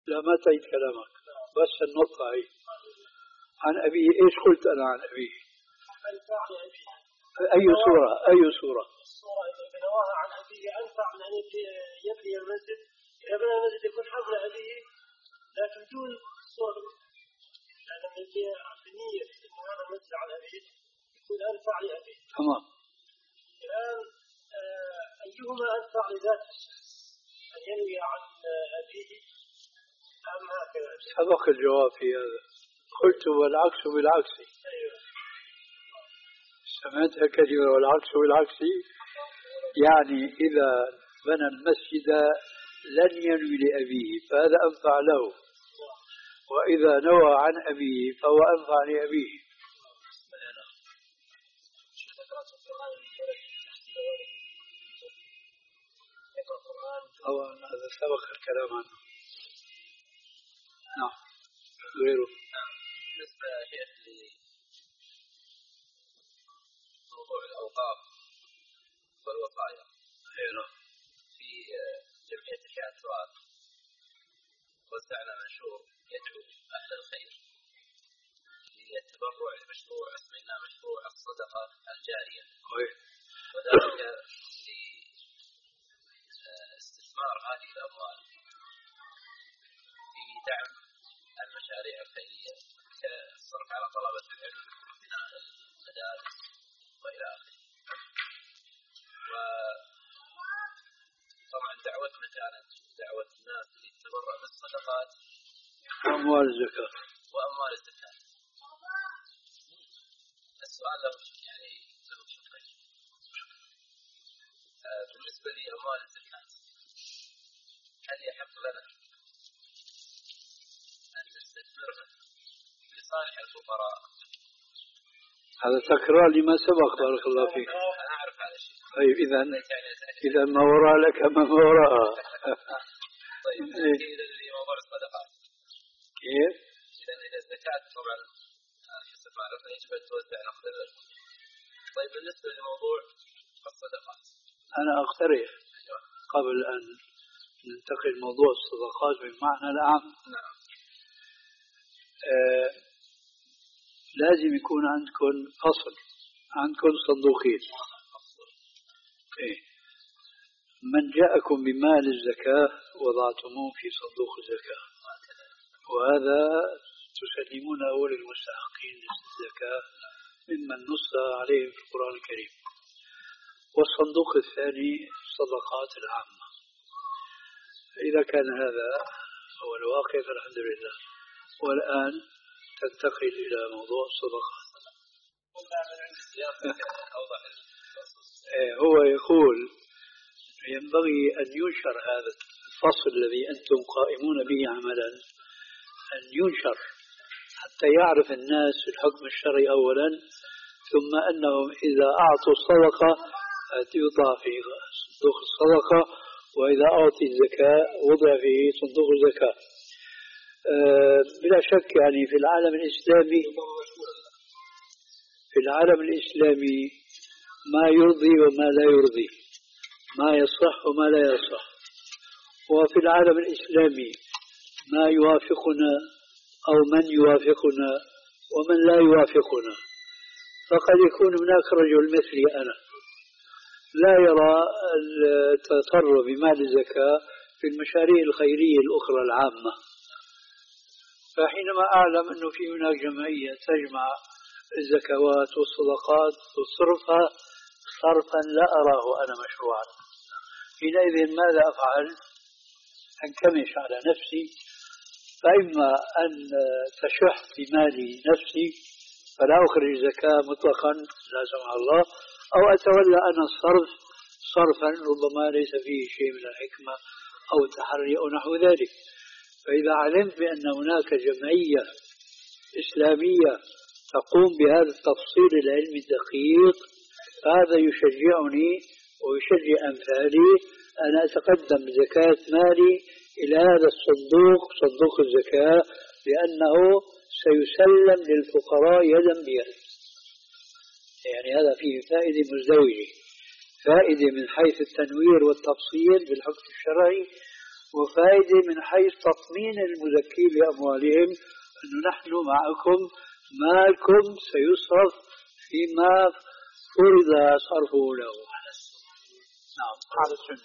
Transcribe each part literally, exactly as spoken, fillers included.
لا ما تعيد كلامك، بس النقطة هي عن أبيه. إيش قلت أنا عن أبيه؟ أنفع لأبيه. أي سورة؟ أي سورة؟ السورة إذا بنواها عن أبيه أنفع من أن يبني المسجد. إذا بنى المسجد يكون حفل أبيه، لكن دون سورة، لأن النية إن هذا المسجد عن أبيه يكون أنفع لأبيه. تمام. الآن أيهما أنفع لذات الشخص، أن ينوي عن أبيه أم هكذا؟ سبق الجواب في هذا، قلت والعكس بالعكس. أيوه. سمعتها كثيرا، والعكس بالعكس، يعني إذا بنى المسجد لن ينوي لأبيه فهذا أنفع له، وإذا نوى عن أبيه فهو أنفع لأبيه. طبعا هذا سبق الكلام عنه. نعم. غيره. بالنسبة يا شيخ لموضوع الأوقاف والوصايا، في جمعية إحياء التراث وزعنا منشور يدعو أهل الخير للتبرع لمشروع اسمه مشروع الصدقة الجارية، وذلك لاستثمار هذه الأموال في دعم المشاريع الخيرية كالصرف على طلبة العلم وبناء المدارس وإلى آخره. وطبعا دعوتنا كانت دعوة الناس للتبرع بالصدقات وأموال الزكاة وأموال الزكاة. السؤال له يعني له شقين. بالنسبة لأموال الزكاة، هل يحق لنا أن نستثمرها لصالح الفقراء؟ هذا تكرار لما سبق. بارك الله فيك. أنا أعرف هذا الشيء. طيب إذا إذا ما وراء لك ما وراءها. طيب إذا لموضوع الصدقات كيف؟ إذا الزكاة طبعا حسب ما عرفنا يجب أن توزع نقد الأرض. طيب بالنسبة لموضوع الصدقات، أنا أقترح قبل أن ننتقل موضوع الصدقات بالمعنى العام. نعم. آه لازم يكون عندكم فصل، عندكم صندوقين. إيه؟ من جاءكم بمال الزكاة وضعتموه في صندوق الزكاة، وهذا تسلمون أول المستحقين للزكاة ممن نص عليهم في القرآن الكريم. والصندوق الثاني الصدقات العامة. إذا كان هذا هو الواقع فالحمد لله. والآن تنتقل إلى موضوع الصدقات. هو يقول ينبغي أن ينشر هذا الفصل الذي أنتم قائمون به عملا، أن ينشر حتى يعرف الناس الحكم الشرعي أولا، ثم أنهم إذا أعطوا الصدقة يوضع في صندوق الصدقة، وإذا أعطي الزكاة وضع في صندوق الزكاة. أه بلا شك يعني في العالم الإسلامي في العالم الإسلامي ما يرضي وما لا يرضي، ما يصح وما لا يصح. وفي العالم الإسلامي ما يوافقنا أو من يوافقنا ومن لا يوافقنا. فقد يكون هناك رجل مثلي أنا لا يرى التطرف بمال الزكاة في المشاريع الخيرية الأخرى العامة، فحينما أعلم أنه في هناك جمعية تجمع الزكوات والصدقات وتصرفها صرفا لا أراه أنا مشروعا، حينئذ ماذا أفعل؟ أنكمش على نفسي، فإما أن تشح بمالي نفسي فلا أخرج زكاة مطلقا لا سمح الله، أو أتولى أنا الصرف صرفا ربما ليس فيه شيء من الحكمة أو التحري أو نحو ذلك. فإذا علمت بأن هناك جمعية إسلامية تقوم بهذا التفصيل العلمي الدقيق، هذا يشجعني ويشجع أمثالي أن أتقدم زكاة مالي إلى هذا الصندوق، صندوق الزكاة، لأنه سيسلم للفقراء يدا بيد. يعني هذا فيه فائدة مزدوجة، فائدة من حيث التنوير والتفصيل بالحكم الشرعي، وفائدة من حيث تطمين المزكين لأموالهم أنه نحن معكم، مالكم سيصرف فيما فرض صرفه له. نعم هذا السنة.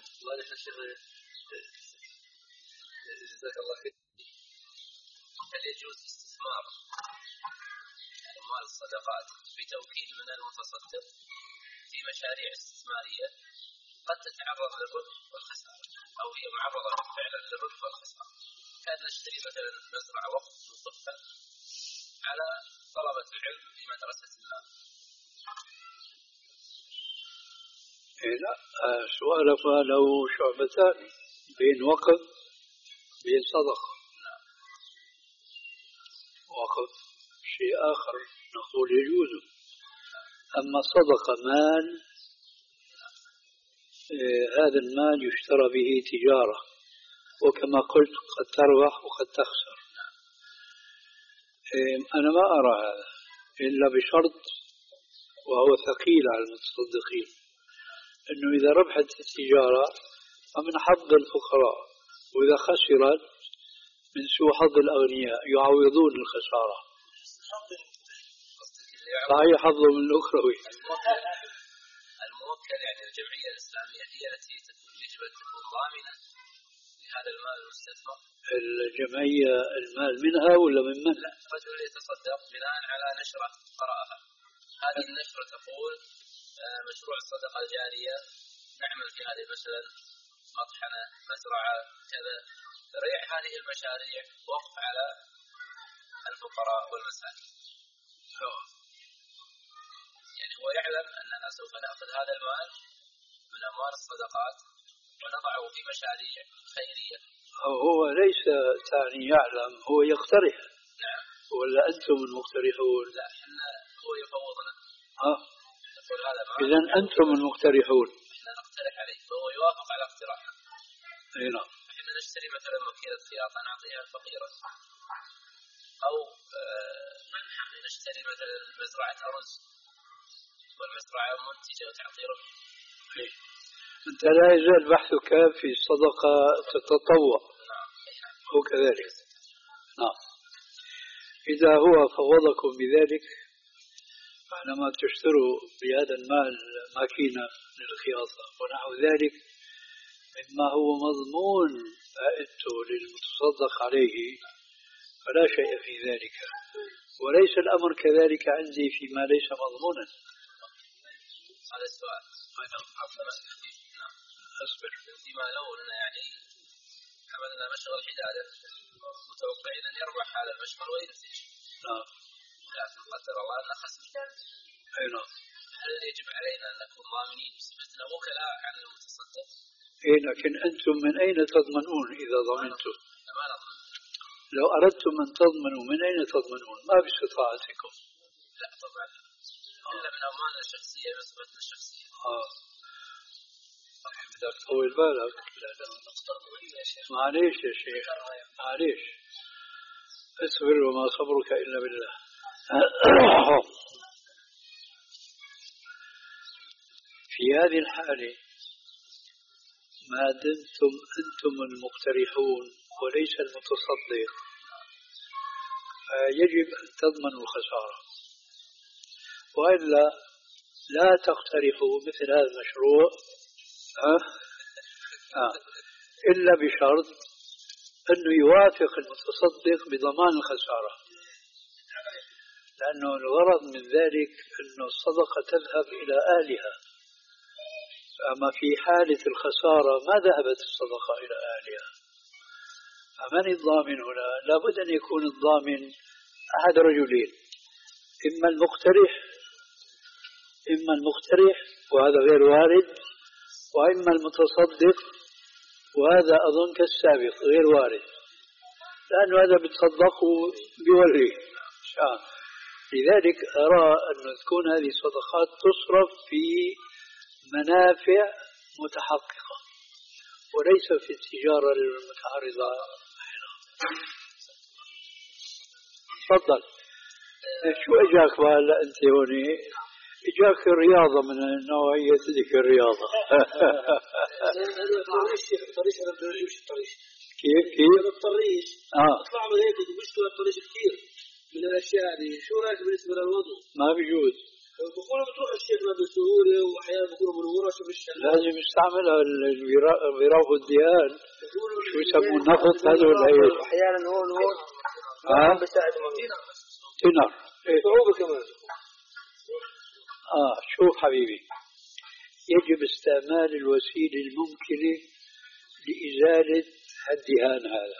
جزاك الله خير. هل يجوز استثمار أموال الصدقات بتوكيل من المتصدق في مشاريع استثمارية قد تتعرض للربح والخسارة، أو هي معرضة فعلا للربح والخسارة، كان نشتري مثلا مزرعة وقف نصفها على طلبة العلم في مدرسة الله؟ إيه لا، سؤالك له شعبتان، بين وقف بين صدقة. وقف شيء آخر نقول يجوز، أما الصدقة مال، إيه هذا المال يشترى به تجارة، وكما قلت قد تربح وقد تخسر. إيه أنا ما أرى هذا إلا بشرط، وهو ثقيل على المتصدقين، أنه إذا ربحت التجارة فمن حظ الفقراء، وإذا خسرت من سوء حظ الأغنياء يعوضون الخسارة. صحيح حظهم من الأخروي. الموكل يعني الجمعية الإسلامية هي التي يجب أن تكون ضامنة لهذا المال المستثمر. الجمعية المال منها ولا من من؟ لا، رجل يتصدق بناء على نشرة قرأها، هذه النشرة تقول مشروع الصدقة الجارية، نعمل في هذه مثلا مطحنة، مزرعة، كذا، ريع هذه المشاريع وقف على الفقراء والمساكين. يعني هو يعلم أننا سوف نأخذ هذا المال من أموال الصدقات ونضعه في مشاريع خيرية. هو ليس ثاني يعلم، هو يقترح. نعم. ولا أنتم المقترحون؟ لا، احنا هو يفوضنا. ها. إذن أنتم المقترحون. احنا نقترح عليه فهو يوافق على اقتراحنا. أي نعم. احنا نشتري مثلا مكيلة خياطة نعطيها الفقيرة، أو آه نشتري مثلا مزرعة أرز والمزرعة منتجة وتعطي ربح. أنت لا يزال بحثك في صدقة تتطوع. نعم. هو كذلك. نعم. إذا هو فوضكم بذلك، حينما تشتروا بهذا المال ماكينة للخياطة ونحو ذلك مما هو مضمون فائدته للمتصدق عليه، فلا شيء في ذلك. وليس الأمر كذلك عندي فيما ليس مضمونا. هذا السؤال. نعم. أصبر. فيما لو أن يعني عملنا مشغل حدادة متوقعين أن يربح هذا المشغل وينتج. نعم. لكن قدر الله أن خسر. أي نعم. هل يجب علينا أن نكون ضامنين بصفتنا وكلاء عن المتصدق؟ إيه، لكن أنتم من أين تضمنون إذا ضمنتم؟ ما نضمن. لو أردتم أن تضمنوا من أين تضمنون؟ ما باستطاعتكم. لا طبعا، إلا من أموالنا الشخصية بصفتنا الشخصية. آه. بدك تطول بالك. معليش يا شيخ، معليش، اصبر وما صبرك إلا بالله. في هذه الحالة ما دمتم أنتم المقترحون وليس المتصدق، يجب أن تضمنوا الخسارة، وإلا لا تقترحوا مثل هذا المشروع أه؟ أه. إلا بشرط أنه يوافق المتصدق بضمان الخسارة، لأنه الغرض من ذلك أن الصدقة تذهب إلى أهلها. أما في حالة الخسارة ما ذهبت الصدقة إلى أهلها. فمن الضامن هنا؟ لابد أن يكون الضامن أحد رجلين، إما المقترح إما المقترح وهذا غير وارد، وإما المتصدق وهذا أظن كالسابق غير وارد، لأن هذا بتصدقوا بوليه. لذلك أرى أن تكون هذه الصدقات تصرف في منافع متحققة وليس في التجارة المتعرضة. تفضل. شو اجاك بهلا انت هوني؟ اجاك الرياضة من نوعية ذيك الرياضة. كيف كيف؟ الطريش اه اطلع من هيك مشكلة الطريش كثير من الاشياء هذه، شو رايك بالنسبة للوضوء؟ ما بيجوز. بقولوا بتروح الشيخنا بسهولة واحيانا بقولوا منورة شو بالشغل لازم يستعملها البراء والديان. شو يسموه النفط هذا ولا ايش؟ احيانا هون هون ها؟ بساعد تنر. إيه؟ صعوبة كمان. اه شوف حبيبي، يجب استعمال الوسيلة الممكنة لإزالة الدهان هذا.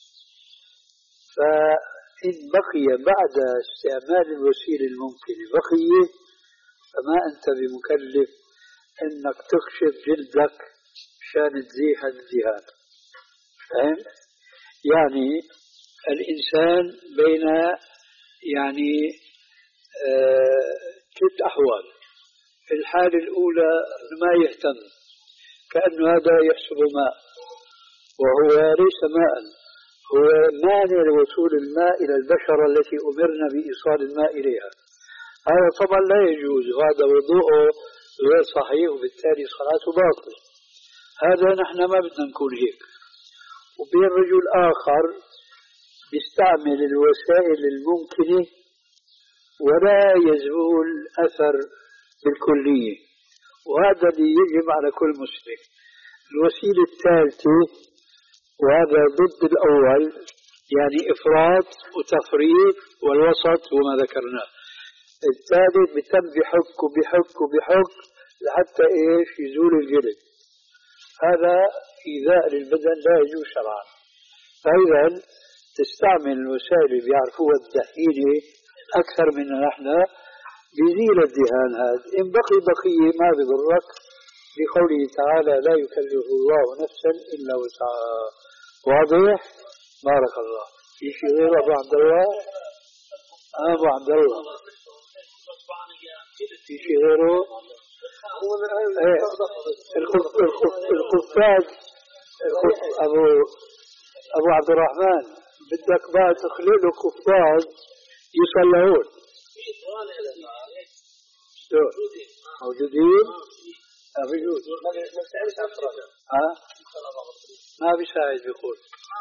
فإن بقي بعد استعمال الوسيلة الممكنة بقية، فما أنت بمكلف أنك تكشف جلدك مشان تزيح الدهان. فهمت؟ يعني الإنسان بين يعني آه ثلاث أحوال. الحالة الأولى ما يهتم، كأنه هذا يحسب ماء وهو ليس ماء، هو مانع لوصول الماء إلى البشرة التي أمرنا بإيصال الماء إليها. هذا طبعا لا يجوز، وهذا وضوءه غير صحيح وبالتالي صلاته باطل. هذا نحن ما بدنا نكون هيك. وبين رجل آخر بيستعمل الوسائل الممكنة ولا يزول أثر بالكلية، وهذا اللي يجب على كل مسلم. الوسيلة الثالثة وهذا ضد الأول، يعني إفراط وتفريط، والوسط هو ما ذكرناه. الثالث بتم بحك وبحك وبحك لحتى إيش يزول الجلد. هذا إيذاء للبدن لا يجوز شرعا. فإذا تستعمل الوسائل اللي بيعرفوها الدهينة أكثر من نحن بيزيل الدهان هذا. إن بقي بقية ما بضرك، بقوله تعالى لا يكلف الله نفسا إلا وسعها. واضح؟ بارك الله. في شيء غير أبو عبد الله؟ أبو عبد الله في شيء غيره؟ ايه الخفاز أبو أبو عبد الرحمن، بدك بقى تخلق له خفاز يصلحون. موجودين؟ موجود. ها؟ ما بيساعد بيقول.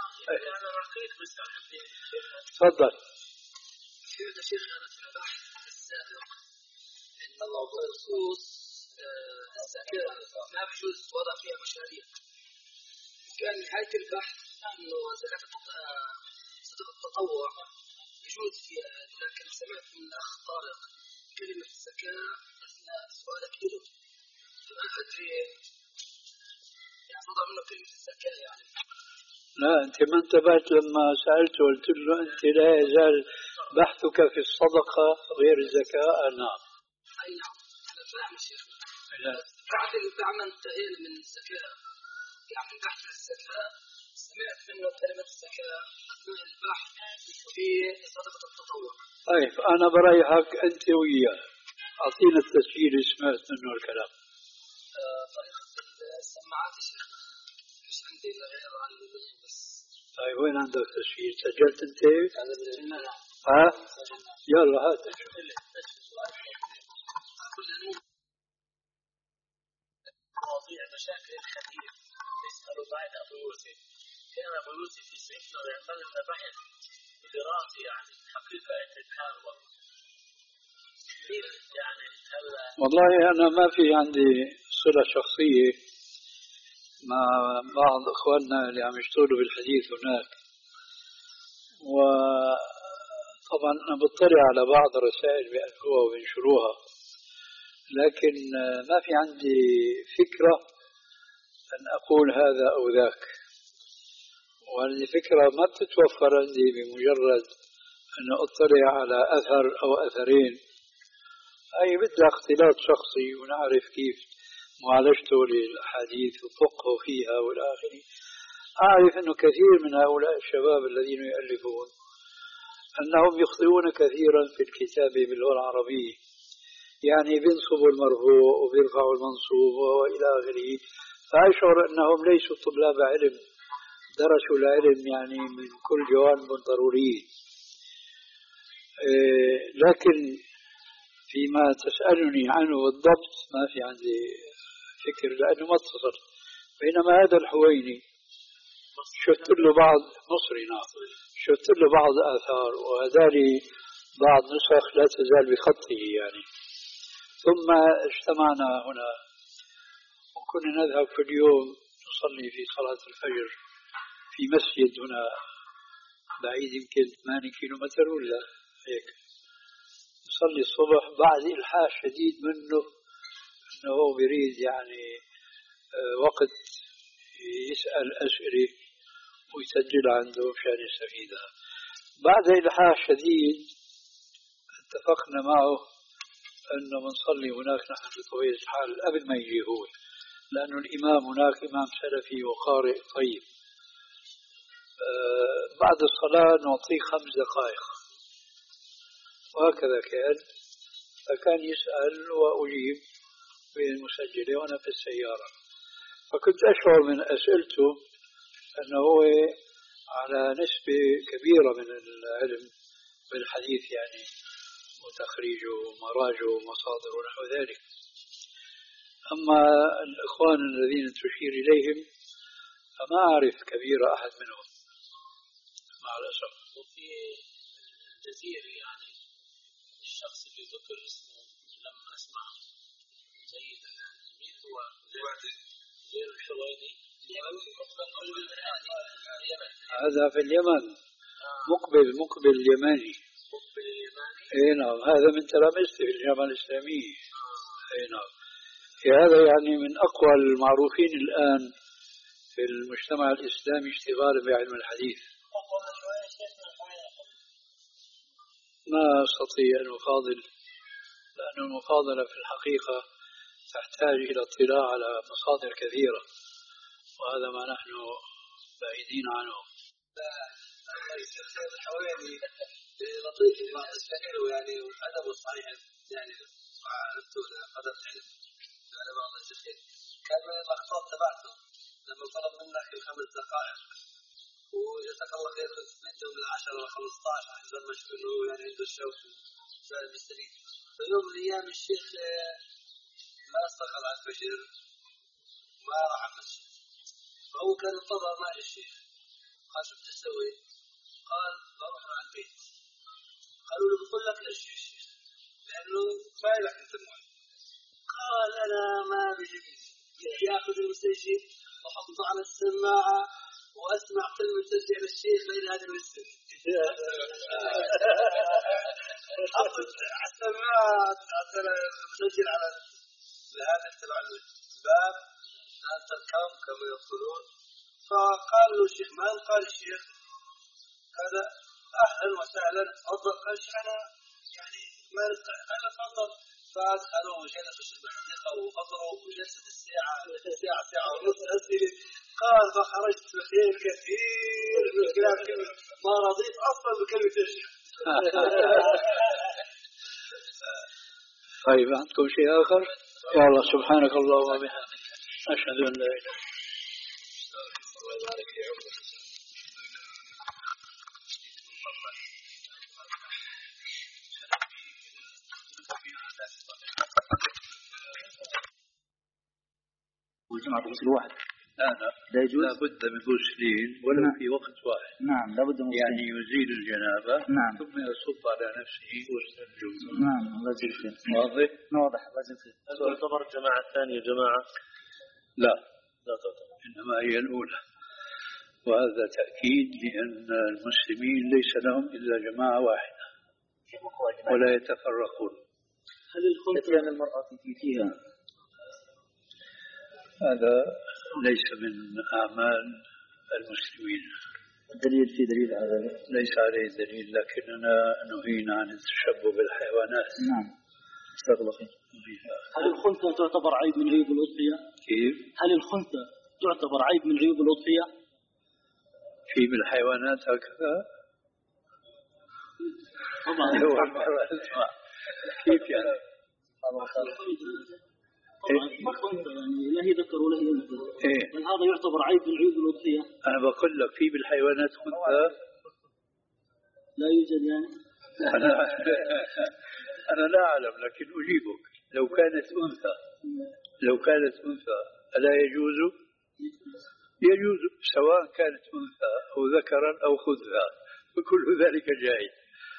تفضل. يا شيخ أنا في البحث السابق إن موضوع الخصوص الزكاة ما بيجوز وضع فيها مشاريع. كان نهاية البحث إنه زكاة صدقة التطوع يجوز فيها، لكن سمعت من الأخ طارق كلمة الزكاة أثناء سؤالك له، فما أدري يعني وضع منه كلمة الزكاة يعني. لا أنت ما انتبهت لما سألته قلت له أنت لا يزال بحثك في الصدقة غير الزكاة. نعم. أي نعم أنا فاهم شيخنا. بعد بعد ما انتهينا من الزكاة يعني البحث في الزكاة سمعت منه كلمة الزكاة أثناء البحث في صدقة التطوع. طيب أنا بريحك أنت وياه، أعطينا التسجيل اللي سمعت منه الكلام. آه طريقة السماعات يا شيخنا مش عندي إلا غير عن بس. طيب وين عندك تسجيل؟ سجلت أنت؟ ها؟ يلا هات. مواضيع مشاكل الحديث يسأل بعد أبو يوسف. كان أبو يوسف في سيفنا ويعمل لنا بحث دراسي يعني حقيقة التحاور يعني هلا. والله أنا ما في عندي صلة شخصية مع بعض إخواننا اللي عم يشتغلوا بالحديث هناك، وطبعا أنا بطلع على بعض الرسائل بيألفوها وبينشروها، لكن ما في عندي فكرة أن أقول هذا أو ذاك. وهذه فكرة ما بتتوفر عندي بمجرد أن أطلع على أثر أو أثرين، أي بدها اختلاط شخصي ونعرف كيف معالجته للأحاديث وفقه فيها والآخر. أعرف أنه كثير من هؤلاء الشباب الذين يؤلفون أنهم يخطئون كثيرا في الكتابة باللغة العربية، يعني بينصبوا المرفوع وبيرفعوا المنصوب وإلى آخره، فأشعر أنهم ليسوا طلاب علم درسوا العلم يعني من كل جوانب ضرورية. إيه لكن فيما تسألني عنه بالضبط ما في عندي فكر لأنه ما اتصل. بينما هذا الحويني شفت له بعض مصري نعم شفت له بعض آثار وهذاني بعض نسخ لا تزال بخطه يعني. ثم اجتمعنا هنا وكنا نذهب في اليوم نصلي في صلاة الفجر في مسجد هنا بعيد يمكن ثمانية كيلومتر ولا هيك. نصلي الصبح بعد إلحاح شديد منه أنه هو بيريد يعني وقت يسأل أسئلة ويسجل عنده مشان يستفيدها. بعد إلحاح شديد اتفقنا معه أنه بنصلي هناك نحن في طبيعة الحال قبل ما يجي هو، لأنه الإمام هناك إمام سلفي وقارئ طيب. آه بعد الصلاة نعطيه خمس دقائق وهكذا كان. فكان يسأل وأجيب بالمسجلة وأنا في السيارة. فكنت أشعر من أسئلته أنه هو على نسبة كبيرة من العلم بالحديث يعني وتخريجه ومراجعه ومصادره ونحو ذلك. أما الإخوان الذين تشير إليهم فما أعرف كبير أحد منهم مع الأسف. وفي الجزيرة يعني الشخص اللي ذكر اسمه لم أسمع جيدا مين هو غير الحويني هذا في اليمن مقبل مقبل اليماني مقبل اليماني اي نعم هذا من تلامذته في الجامعة الإسلامية. اي نعم هذا يعني من أقوى المعروفين الآن في المجتمع الإسلامي اشتغالا بعلم الحديث. ما أستطيع أن أفاضل لأن المفاضلة في الحقيقة تحتاج إلى اطلاع على مصادر كثيرة وهذا ما نحن بعيدين عنه. الحويني لطيف في بعض الشكل يعني أدبه صحيح يعني عرفته قدر العلم على بعض الشكل. كان من اللقطات تبعته لما طلب منك الخمس دقائق وجزاك الله خير مدة من العشرة إلى خمسة عشر حسب ما شفت إنه يعني عنده الشوق وسائل بالسليم. فيوم من الأيام الشيخ ما استقل على الفجر ما راح المسجد فهو كان انتظر مع الشيخ. قال شو بتسوي؟ قال بروح على البيت. قالوا له بقول لك ليش يا شيخ؟ لأنه ما يلك أنت المهم. قال أنا ما بيجي يأخذ المسجد وحطه على السماعة وأسمع كلمة تسجيل الشيخ بين هذا المسجد. أخذ السماعة مسجل على هذا تبع الباب أنت الكم كما يقولون. فقال له الشيخ ما قال الشيخ هذا أهلا وسهلا تفضل. قال شيخ أنا يعني ما نستطيع أنا تفضل. فأدخلوا وجلسوا في الحديقة وفطروا وجلست الساعة ساعة ساعة ونص أسئلة. قال فخرجت بخير كثير من خلال كلمة ما رضيت أصلا بكلمة الشيخ. طيب عندكم شيء آخر؟ يا الله سبحانك اللهم وبحمدك أشهد أن لا إله إلا أنت. والجمعة بغسل واحد لا لا لا يجوز لا بد من غسلين ولو نعم. في وقت واحد. نعم لا بد من يعني يزيل الجنابة نعم. ثم يصب على نفسه غسل الجنوب. نعم الله يجزيك خير. واضح؟ واضح الله يجزيك خير. هل تعتبر الجماعة الثانية جماعة؟ لا لا تعتبر إنما هي الأولى وهذا تأكيد لأن المسلمين ليس لهم إلا جماعة واحدة ولا يتفرقون. هل الخلطة المرأة في فيها هذا ليس من أعمال المسلمين. الدليل في دليل هذا ليس عليه دليل لكننا نهينا عن التشبه بالحيوانات. نعم جزاك الله خير. هل الخلطة تعتبر عيب من عيوب الأضحية؟ كيف؟ هل الخلطة تعتبر عيب من عيوب الأضحية؟ في بالحيوانات هكذا؟ طبعا كيف يعني؟ طبعا الخلطة يعني لا هي ذكر ولا هي أنثى. إيه؟ هل هذا يعتبر عيب من عيوب الأضحية؟ أنا بقول لك في بالحيوانات خنثى لا يوجد يعني. أنا أنا لا أعلم لكن أجيبك لو كانت أنثى لو كانت أنثى ألا يجوز؟ يجوز سواء كانت أنثى أو ذكرا أو خنثى، وكل ذلك جائز.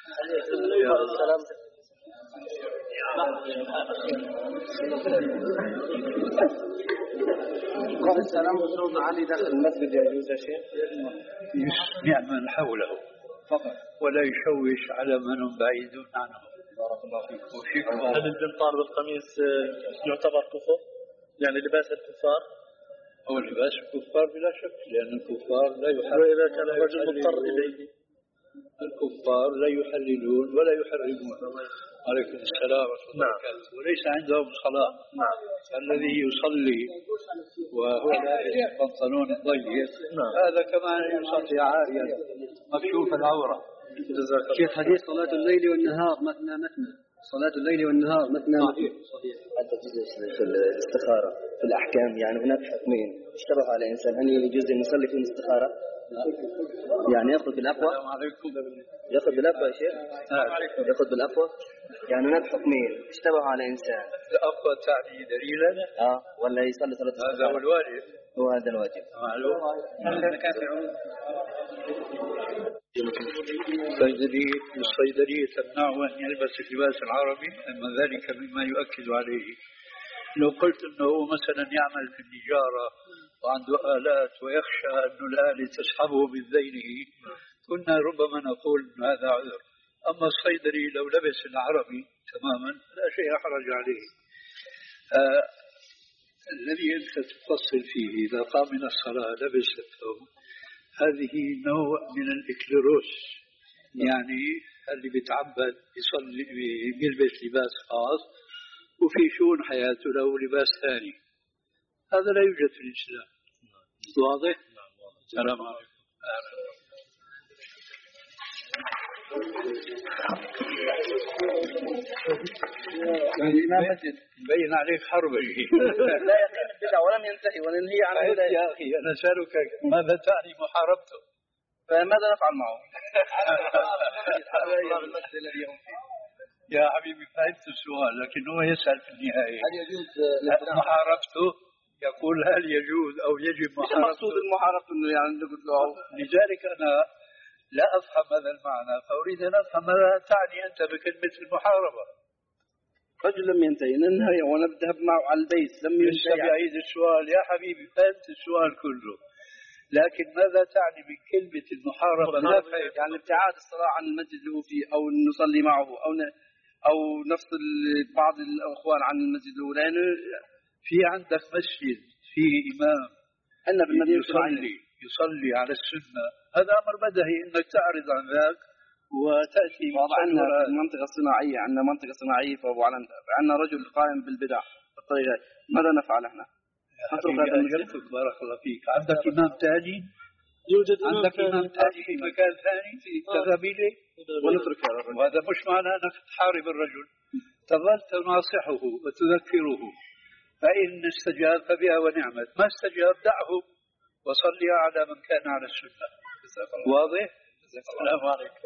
قال السلام وصوت علي داخل المسجد يجوز يا شيخ؟ يسمع من حوله فقط ولا يشوش على من بعيد عنه. بارك الله فيك. وفيكم. هل البنطال بالقميص يعتبر كفر؟ يعني لباس الكفار؟ هو لباس الكفار بلا شك، لأن الكفار لا يحرمون. وإذا كان الرجل مضطر إليه؟ الكفار لا يحللون ولا يحرمون. عليكم السلام ورحمة الله وبركاته. وليس عندهم صلاة. نعم. الذي يصلي وهو لابس بنطلون ضيق هذا كما يصلي عاريا مكشوف العورة. شيخ حديث صلاة الليل والنهار مثنى مثنى، صلاة الليل والنهار مثنى مثنى. حتى تجلس في الاستخارة في الأحكام، يعني هناك حكمين اشتبه على الإنسان، هل يجوز أن يصلي في الاستخارة؟ يعني يأخذ بالأقوى؟ السلام عليكم. يأخذ بالأقوى يا شيخ؟ يأخذ بالأقوى؟ يعني هناك حكمين اشتبه على إنسان. الأقوى تعني دليلا آه ولا يصلي صلاة الاستخارة؟ هذا هو الواجب. هو هذا الواجب. معلوم. الصيدلي الصيدلي تمنعه أن يلبس اللباس العربي، أما ذلك مما يؤكد عليه. لو قلت أنه مثلا يعمل في النجارة وعنده آلات ويخشى أن الآلة تسحبه من ذيله كنا ربما نقول أن هذا عذر. أما الصيدلي لو لبس العربي تماما لا شيء حرج عليه. آه الذي أنت تفصل فيه إذا قام من الصلاة لبس الثوب، هذه نوع من الإكليروس، يعني اللي بيتعبد يصلي بيلبس لباس خاص وفي شؤون حياته له لباس ثاني، هذا لا يوجد في الإسلام. واضح؟ السلام عليكم. بين عليك حرب لا يقين البدع ولم ينتهي وننهي عن هذا. يا أخي أنا أسألك ماذا تعني محاربته؟ فماذا نفعل معه؟ يا حبيبي فهمت السؤال، لكن هو يسأل في النهاية هل يجوز محاربته؟ يقول هل يجوز أو يجب محاربته؟ مقصود المحاربة إنه يعني نقول له. لذلك أنا لا أفهم هذا المعنى، فأريد أن أفهم ماذا تعني أنت بكلمة المحاربة. رجل لم ينتهي ننهي ونذهب معه على البيت لم ينتهي. يعيد السؤال يا حبيبي فهمت السؤال كله، لكن ماذا تعني من كلمة المحاربة؟ يعني ابتعاد الصلاة عن المسجد اللي هو فيه، أو نصلي معه، أو ن... أو نفصل بعض الأخوان عن المسجد اللي هو، لأنه في عندك مسجد فيه إمام أن بالمدينة يصلي يصلي على السنة، هذا أمر بدهي إنك تعرض عن ذاك وتأتي. عندنا المنطقة الصناعية، عندنا منطقة صناعية فأبو علم، عندنا رجل قائم بالبدع بالطريقة، ماذا نفعل احنا؟ نترك هذا المسجد؟ بارك الله فيك. عندك إمام ثاني؟ يوجد عندك إمام ثاني في مكان ثاني تذهب إليه ونترك هذا الرجل. وهذا مش معناه أنك تحارب الرجل، تظل تناصحه وتذكره، فإن استجاب فبها ونعمت، ما استجاب دعه وصلي على من كان على السنة. واضح؟ السلام عليكم.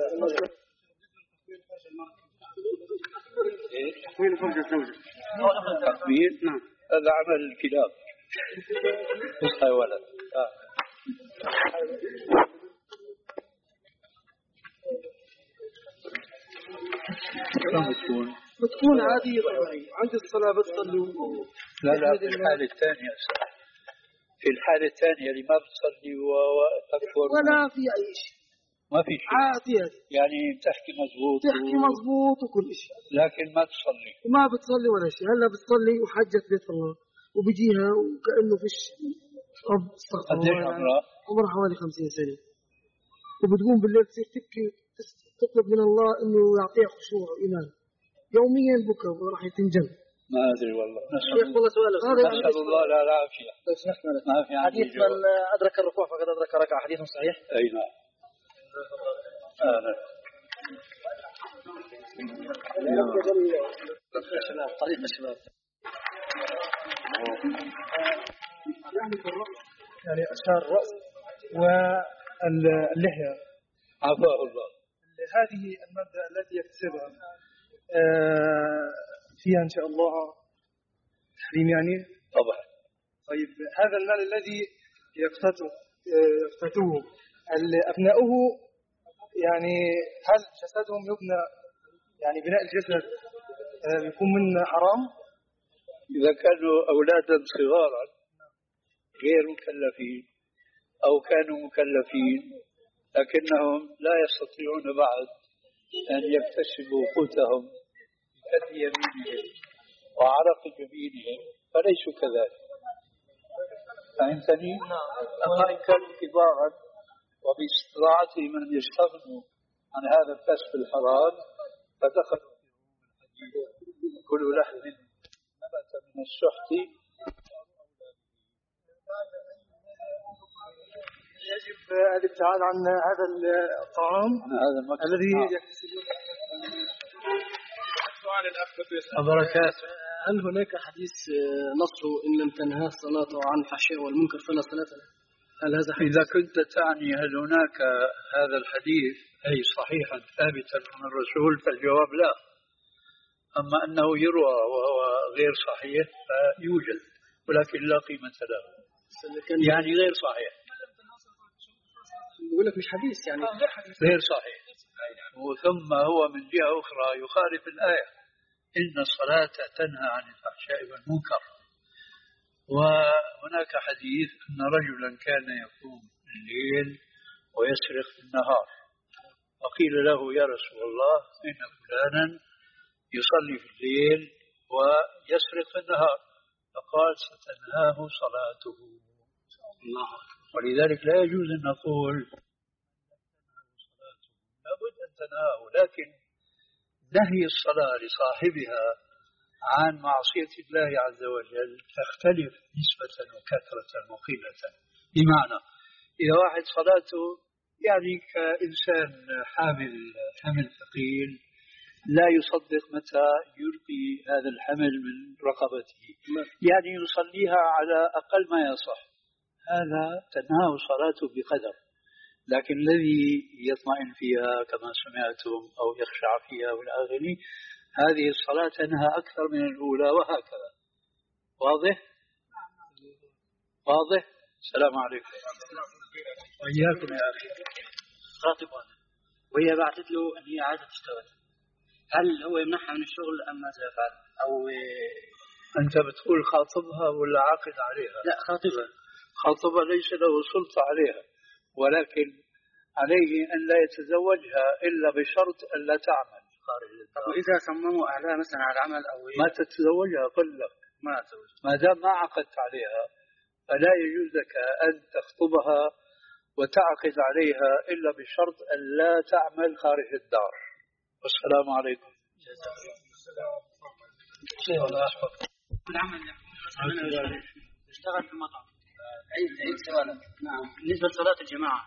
تكوين فرج الزوجة. تكوين؟ نعم. هذا عمل الكلاب. مش ولد. آه. كم تكون؟ بتكون عادية طبيعية عند الصلاة بتصلي. لا لا في الحالة الثانية أسأل. في الحالة الثانية اللي ما بتصلي وتكفر ولا في أي شيء، ما في شيء عادية يعني تحكي مزبوط تحكي و... مزبوط وكل شيء، لكن ما تصلي وما بتصلي ولا شيء. هلا بتصلي وحجت بيت الله وبيجيها وكأنه فيش رب. استغفر الله. قديش عمرها؟ عمرها حوالي خمسين سنة، وبتقوم بالليل تصير تبكي تطلب من الله إنه يعطيها خشوع وإيمان يوميا، بكى وراح تنجم. ما أدري والله. شيخ والله سؤال نسأل الله لا العافية. ما في حديث من أدرك الركوع فقد أدرك ركعة، حديث صحيح؟ أي نعم. آه. طريق الشباب يعني أشار الرأس واللحية. عفاه الله. هذه المادة التي يكتسبها فيها إن شاء الله تحريم يعني؟ طبعا. طيب هذا المال الذي يقتتل يقتتوه أبناؤه، يعني هل جسدهم يبنى يعني بناء الجسد يكون من حرام؟ إذا كانوا أولادا صغارا غير مكلفين أو كانوا مكلفين لكنهم لا يستطيعون بعد أن يكتسبوا قوتهم بكد يمينهم وعرق جبينهم فليسوا كذلك. فإنتني أما إن كانوا كبارا وباستطاعتهم أن يستغنوا عن هذا الكسب الحرام فدخلوا في الحديث كل لحم نبت من السحت يجب الابتعاد عن هذا الطعام هذا الذي يكتسبون. سؤال الأخ وبركاته. هل هناك حديث نصه إن لم تنهى الصلاة عن الفحشاء والمنكر فلا صلاة له؟ هل هذا حديث؟ إذا كنت تعني هل هناك هذا الحديث أي صحيحا ثابتا من الرسول فالجواب لا. أما أنه يروى وهو غير صحيح فيوجد ولكن لا قيمة له، يعني غير صحيح. يقول لك مش حديث يعني غير صحيح. وثم هو من جهة أخرى يخالف الآية إن الصلاة تنهى عن الفحشاء والمنكر. وهناك حديث أن رجلا كان يقوم الليل ويسرق في النهار فقيل له يا رسول الله إن فلانا يصلي في الليل ويسرق في النهار فقال ستنهاه صلاته. ولذلك لا يجوز أن نقول لابد أن تنهاه، لكن نهي الصلاة لصاحبها عن معصية الله عز وجل تختلف نسبة وكثرة وقلة. بمعنى إذا واحد صلاته يعني كإنسان حامل حمل ثقيل لا يصدق متى يلقي هذا الحمل من رقبته، يعني يصليها على أقل ما يصح، هذا تنهاه صلاته بقدر. لكن الذي يطمئن فيها كما سمعتم أو يخشع فيها والآخر هذه الصلاة تنهى أكثر من الأولى وهكذا. واضح؟ واضح؟ السلام عليكم. وإياكم يا أخي. خاطبة وهي بعثت له أن هي عايزة تشتغل، هل هو يمنحها من الشغل أم ماذا يفعل؟ أو أنت بتقول خاطبها ولا عاقد عليها؟ لا خاطبة. خاطبة ليس له سلطة عليها، ولكن عليه أن لا يتزوجها إلا بشرط أن لا تعمل خارج الدار. وإذا صمموا أهلها مثلا على العمل أو ما تتزوجها قل لك ما أتزوج ما دام ما عقدت عليها فلا يجوز لك أن تخطبها وتعقد عليها إلا بشرط أن لا تعمل خارج الدار. والسلام عليكم. شيء ولا أحفظ العمل اشتغل في مطعم. عيد عيد سؤالك. نعم. بالنسبة لصلاة الجماعة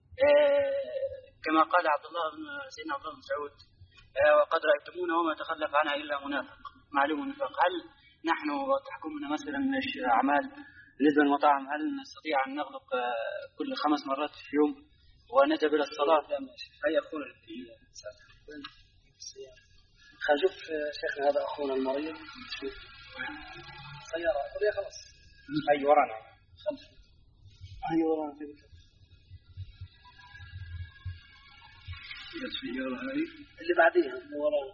كما قال عبد الله بن سيدنا عبد الله بن مسعود وقد رأيتمونا وما تخلف عنها إلا منافق معلوم النفاق. هل نحن وتحكمنا مثلا أعمال بالنسبة للمطاعم هل نستطيع أن نغلق كل خمس مرات في يوم ونذهب إلى الصلاة؟ هيا أخونا خشوف شيخنا هذا أخونا المريض شوف سيارة خذيها خلاص. أي ورانا خلف أي ورانا السيارة هاي اللي بعديها ورانا.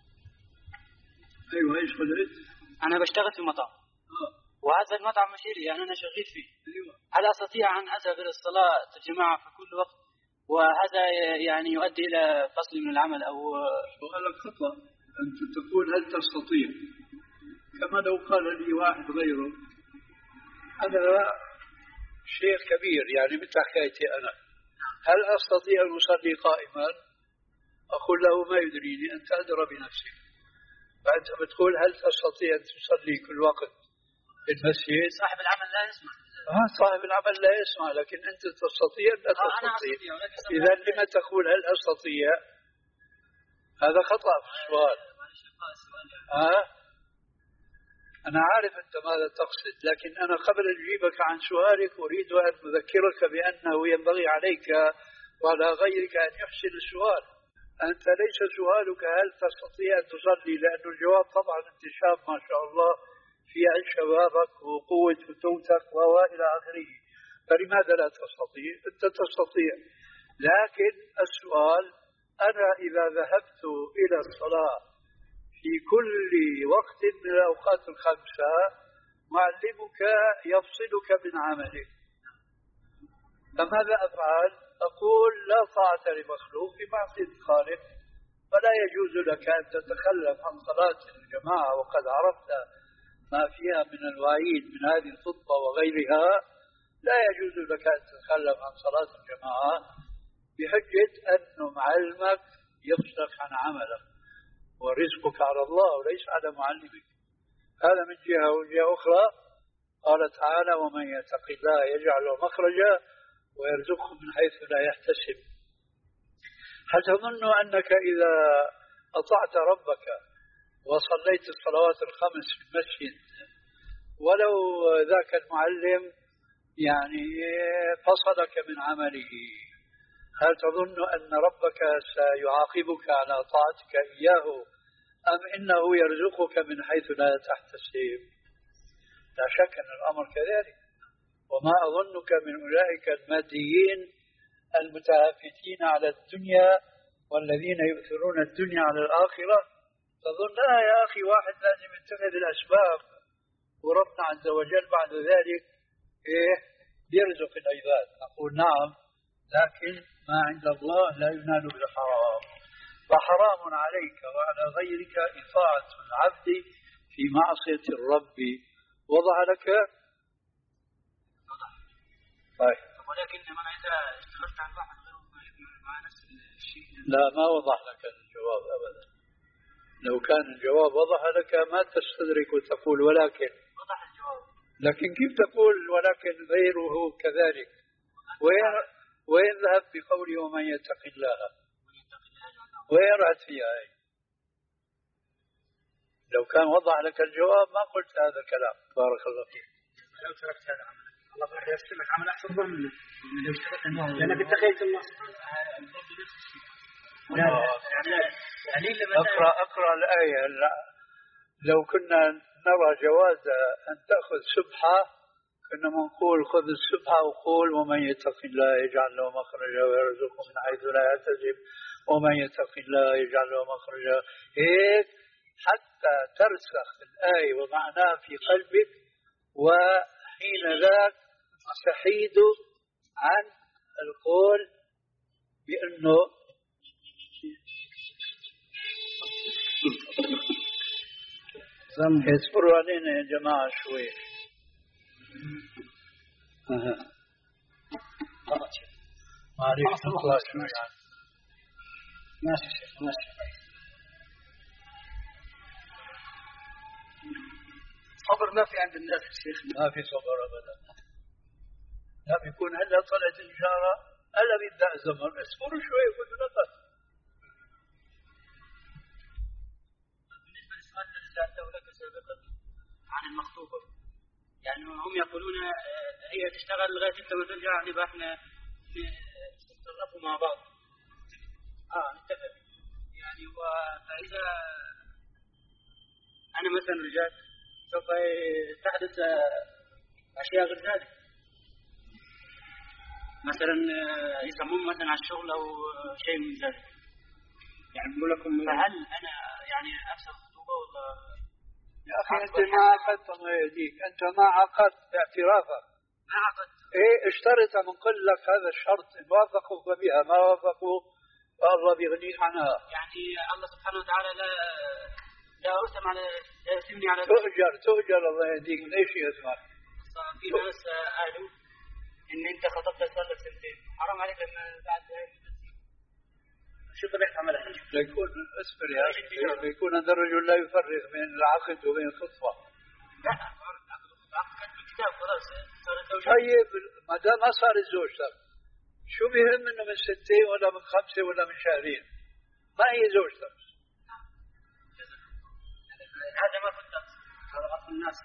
أيوة إيش قدرت؟ أنا بشتغل في مطعم آه. وهذا المطعم مشيري يعني أنا شغيل فيه. أيوة. هل أستطيع أن أذهب إلى الصلاة الجماعة في كل وقت وهذا يعني يؤدي إلى فصل من العمل أو سؤالك خطأ. أنت تقول هل تستطيع كما لو قال لي واحد غيره هذا شيء كبير يعني مثل حكايتي أنا هل أستطيع أن أصلي قائما؟ أقول له ما يدريني أنت أدرى بنفسك. فأنت بتقول هل تستطيع أن تصلي كل وقت في المسجد؟ صاحب العمل لا يسمع. آه صاحب العمل لا يسمع لكن أنت تستطيع لا تستطيع. إذا لما تقول هل أستطيع؟ هذا خطأ في السؤال. آه أنا عارف أنت ماذا تقصد لكن أنا قبل أن أجيبك عن سؤالك أريد أن أذكرك بأنه ينبغي عليك وعلى غيرك أن يحسن السؤال. أنت ليس سؤالك هل تستطيع أن تصلي لأن الجواب طبعا أنت شاب ما شاء الله في عز شبابك وقوة فتوتك وإلى آخره. فلماذا لا تستطيع؟ أنت تستطيع. لكن السؤال أنا إذا ذهبت إلى الصلاة في كل وقت من الأوقات الخمسة معلمك يفصلك من عملك، فماذا أفعل؟ أقول لا طاعة لمخلوق في معصية الخالق، فلا يجوز لك أن تتخلف عن صلاة الجماعة وقد عرفت ما فيها من الوعيد من هذه الخطبة وغيرها. لا يجوز لك أن تتخلف عن صلاة الجماعة بحجة أنه معلمك يفصلك عن عملك، ورزقك على الله وليس على معلمك. هذا من جهة. وجهة أخرى قال تعالى ومن يتق الله يجعل له مخرجا ويرزقه من حيث لا يحتسب. هل تظن أنك إذا أطعت ربك وصليت الصلوات الخمس في المسجد ولو ذاك المعلم يعني فصلك من عمله، هل تظن أن ربك سيعاقبك على طاعتك إياه أم إنه يرزقك من حيث لا تحتسب؟ لا شك أن الأمر كذلك. وما أظنك من أولئك الماديين المتهافتين على الدنيا والذين يؤثرون الدنيا على الآخرة. تظن آه يا أخي واحد لازم يتخذ الأسباب وربنا عز وجل بعد ذلك إيه يرزق العباد. أقول نعم، لكن ما عند الله لا ينال بالحرام، فحرام عليك وعلى غيرك إطاعة العبد في معصية الرب. وضع لك طيب. ولكن من إذا اشتغلت عن واحد غيره مع نفس الشيء لا، ما وضح لك الجواب أبدا. لو كان الجواب وضح لك ما تستدرك وتقول ولكن. وضح الجواب، لكن كيف تقول ولكن غيره كذلك؟ وين وين ذهب بقوله ومن يتق الله؟ وين رأت فيها هي؟ لو كان وضح لك الجواب ما قلت هذا الكلام. بارك الله فيك. لو تركت هذا العمل الله تعالى يرسل لك عمل أحسن منه لو اشتغلت النار، لأنك اتخذت النص. لا لا أقرأ أقرأ الآية. لا. لو كنا نرى جواز أن تأخذ سبحة كنا نقول خذ السبحة وقول ومن يتق الله يجعل له مخرجا ويرزقه من حيث لا يحتسب ومن يتق الله يجعل له مخرجا، هيك حتى ترسخ الآية ومعناها في قلبك، وحين ذاك تحيد عن القول بأنه اصبروا علينا يا جماعة شوي. معليش نطلع شوي يعني. ماشي شيخ ماشي. صبر ما في عند الناس شيخ، ما في صبر أبدا. لا بيكون هلا طلعت الإشارة هلا بيبدأ الزمن، اصبروا شوي خذوا نفس. بالنسبة للسؤال الذي سألته لك سابقا عن المخطوبة، يعني هم يقولون هي تشتغل لغاية انت ما ترجع نبقى احنا نتصرفوا مع بعض. اه نتفق يعني. وفإذا أنا مثلا رجعت سوف تحدث أشياء غير ذلك، مثلا يسمون مثلا على الشغل أو شيء من ذلك، يعني بقول لكم فهل أنا يعني أفسد خطوبة ولا؟ يا أخي أنت ما عقدت الله يهديك، أنت ما عقدت باعترافك. ما عقدت. إيه اشترط من قل لك هذا الشرط، إن وافقوا فبها ما وافقوا فالله بيغنيك عنها. يعني الله سبحانه وتعالى لا لا أسم على لا يسمني على تؤجر تؤجر الله يهديك. ليش يسمع؟ في ناس قالوا إن أنت خطبت صار لك سنتين، حرام عليك لما بعد شو طبيعة عملها؟ يكون اصبر يا أخي، يكون هذا الرجل لا يفرق بين العقد وبين الخطبة. لا عقد بالكتاب خلاص صارت زوجة. طيب ما دام ما صار الزوجتك شو بيهم إنه من ستين ولا من خمسة ولا من شهرين؟ ما هي زوجتك. هذا ما كنت هذا عرف الناس.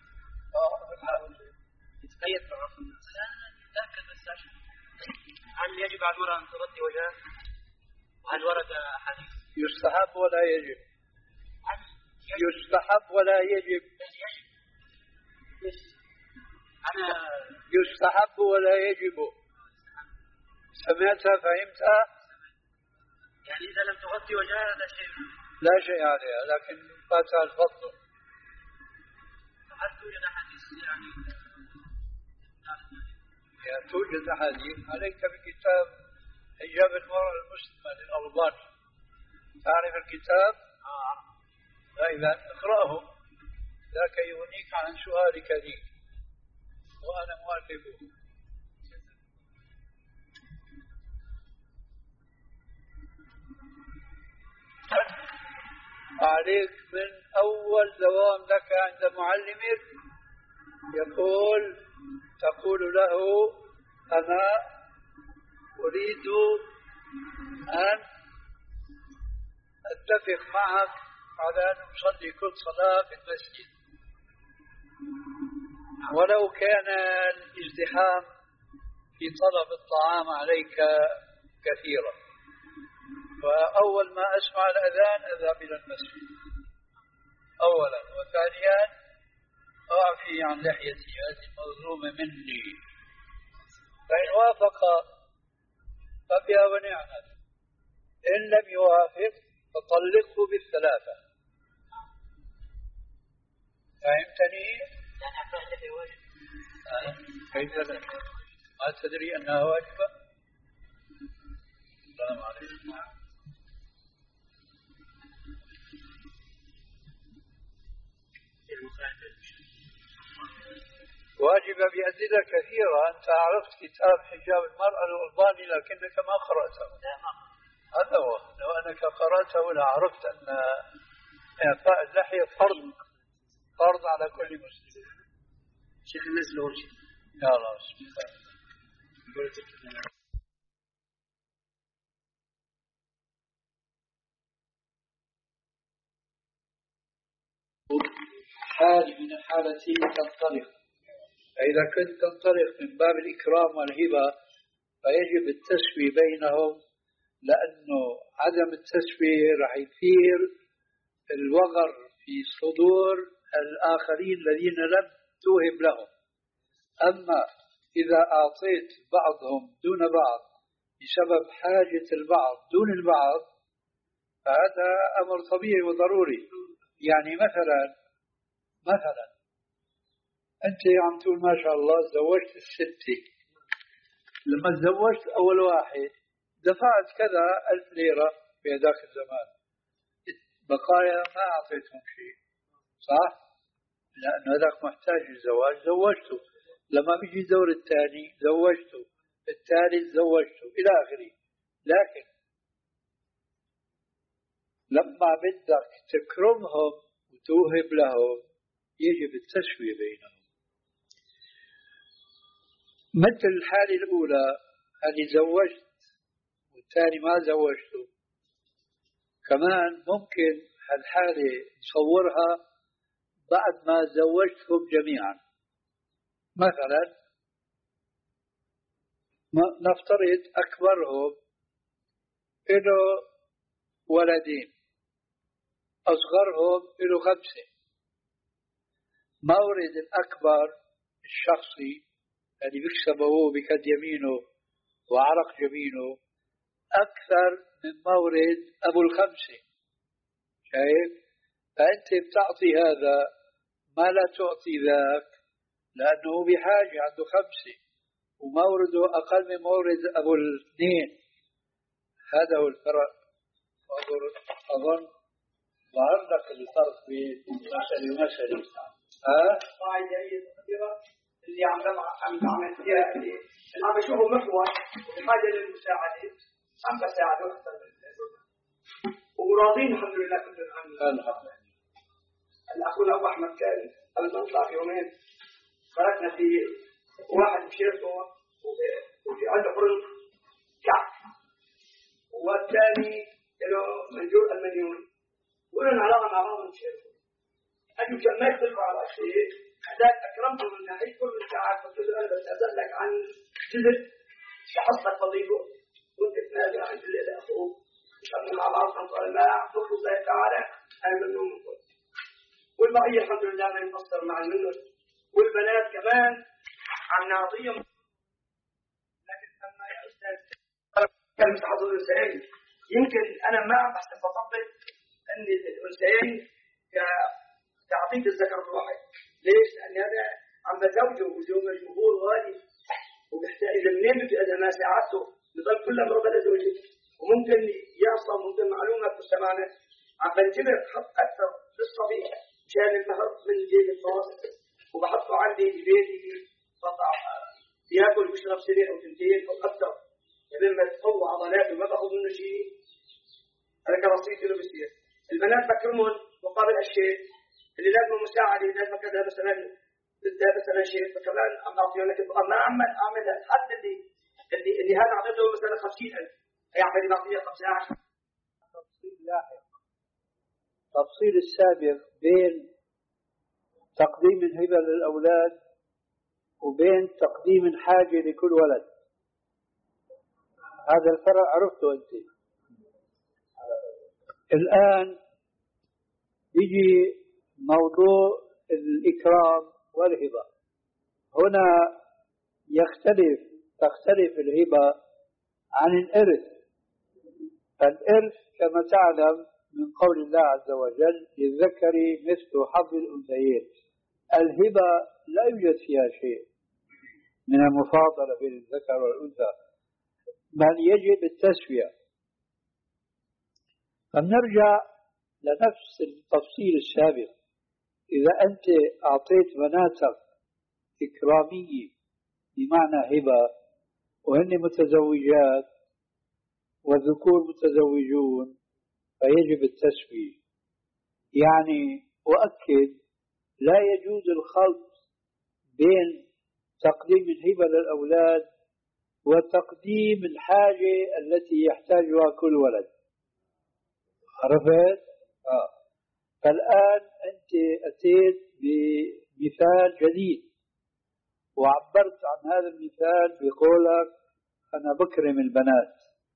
يتقيد بعرف الناس. تأكد بس عشان هل يجب على المرأة أن تغطي وجهها؟ هل ورد حديث؟ يستحب ولا يجب؟ يستحب ولا يجب؟ يجب. أنا يستحب ولا يجب؟ سمعتها فهمتها؟ يعني إذا لم تغطي وجهها هذا شيء لا شيء عليها، لكن فاتها الفضل. هل توجد أحاديث يعني يعني توجد أحاديث. عليك بكتاب حجاب المرأة المسلمة للألباني. تعرف الكتاب؟ آه. فإذا اقرأه ذاك يغنيك عن سؤالك لي وأنا مؤلفه. عليك من أول دوام لك عند معلمك يقول تقول له أنا أريد أن أتفق معك على أن نصلي كل صلاة في المسجد، ولو كان الازدحام في طلب الطعام عليك كثيرا، فأول ما أسمع الأذان أذهب إلى المسجد أولا، وثانيا أعفي عن لحيتي هذه المظلومة مني، فإن وافق فبها ونعمت، إن لم يوافق فطلقه بالثلاثة. فهمتني؟ كيف لا؟ ما تدري أنها واجبة؟ السلام عليكم. واجبة بأدلة كثيرة. أنت عرفت كتاب حجاب المرأة الألباني لكنك ما قرأته. هذا هو، لو أنك قرأته لعرفت أن إعطاء اللحية فرض فرض على كل مسلم. شيخ النزل أول شيء. يا الله بسم الله. حال من الحالتين تنطلق. فإذا كنت تنطلق من باب الإكرام والهبة فيجب التسوية بينهم، لأنه عدم التسوية راح يثير الوغر في صدور الآخرين الذين لم توهب لهم. أما إذا أعطيت بعضهم دون بعض بسبب حاجة البعض دون البعض فهذا أمر طبيعي وضروري. يعني مثلا مثلا أنت عم تقول ما شاء الله زوجت الستة، لما تزوجت أول واحد دفعت كذا ألف ليرة في ذاك الزمان، بقايا ما أعطيتهم شيء، صح؟ لأن هذاك محتاج للزواج زوجته، لما بيجي الدور الثاني زوجته، الثالث زوجته إلى آخره. لكن لما بدك تكرمهم وتوهب لهم يجب التسوية بينهم. مثل الحالة الأولى اللي زوجت والثاني ما زوجته، كمان ممكن هالحالة نصورها بعد ما زوجتهم جميعا. مثلا نفترض أكبرهم له ولدين، أصغرهم له خمسة. مورد الأكبر الشخصي اللي بيكسبه هو بكد يمينه وعرق جبينه أكثر من مورد أبو الخمسة. شايف؟ فأنت بتعطي هذا ما لا تعطي ذاك، لأنه بحاجة عنده خمسة ومورده أقل من مورد أبو الاثنين. هذا هو الفرق. أظن ظهر لك الفرق بين مسألة ومسألة. ها؟ قاعدة هي الخطيرة اللي عم عم تعمل فيها اللي عم بشوفه محور بحاجة للمساعدة، عم بساعده أكثر من الزوجة وراضين الحمد لله كل الحمد لله. الأخونا أبو أحمد كان قبل ما نطلع في يومين خرجنا في واحد بشيرته وفي عنده فرن كعب والثاني له منجور المليون ولنا علاقة مع بعض بشيرته. أجل كان ما يختلفوا على شيء حداك أكرمته من ناحية كل الساعات قلت له أنا بس أسألك عن جزء شخصك فضيله وأنت تنادي عن جزء لأخوه شغلنا مع بعض نطلع الماء نطلب الله تعالى أنا منه من كل والبقية الحمد لله ما يقصر مع المنه. والبنات كمان عن ناظية، لكن لما يحس كان مستحضر الأنثيين يمكن أنا ما عم بحسن بطبق أن الأنثيين كتعطيل الذكر الواحد. ليش؟ لأن هذا عم بزوجه وزوجه مجهول غالي وبيحتاج إذا منين بدي إذا ما ساعدته بضل كل مرة بلا زوجه، وممكن يصل ممكن معلومة مستمعنا عم بنتبه حط أكثر للصبي مشان المهر من جيب الخاص وبحطه عندي في بيتي بطع ياكل ويشرب سنة أو سنتين أو أكثر لما تقوى عضلاته ما باخذ منه شيء. هذا كرصيد له بصير. البنات بكرمهم مقابل الشيء اللي لازم مساعدة، لازم كذا مثلا بدها مثلا شيء فكمان عم أعطيه لك ما عم أعمل حد اللي اللي اللي هذا أعطيته مثلا خمسين ألف هيعمل بعطيه خمسة عشر. تفصيل لاحق. تفصيل السابق بين تقديم الهبة للأولاد وبين تقديم الحاجة لكل ولد. هذا الفرق عرفته أنت. الآن يجي موضوع الإكرام والهبة. هنا يختلف تختلف الهبة عن الإرث. الإرث كما تعلم من قول الله عز وجل للذكر مثل حظ الأنثيين. الهبة لا يوجد فيها شيء من المفاضلة بين الذكر والأنثى، بل يجب التسوية. فنرجع لنفس التفصيل السابق. إذا أنت أعطيت بناتك إكرامية بمعنى هبة وهن متزوجات والذكور متزوجون فيجب التسوية. يعني أؤكد لا يجوز الخلط بين تقديم الهبة للأولاد وتقديم الحاجة التي يحتاجها كل ولد. عرفت؟ آه. فالآن أنت أتيت بمثال جديد وعبرت عن هذا المثال بقولك أنا بكرم البنات.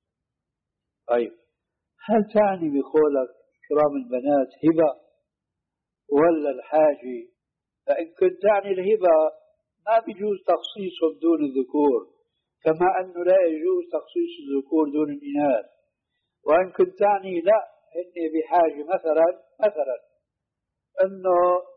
طيب هل تعني بقولك إكرام البنات هبة ولا الحاجة؟ فإن كنت تعني الهبة ما بيجوز تخصيصهم دون الذكور، كما أنه لا يجوز تخصيص الذكور دون الإناث. وإن كنت تعني لا هن بحاجة مثلا مثلا أنه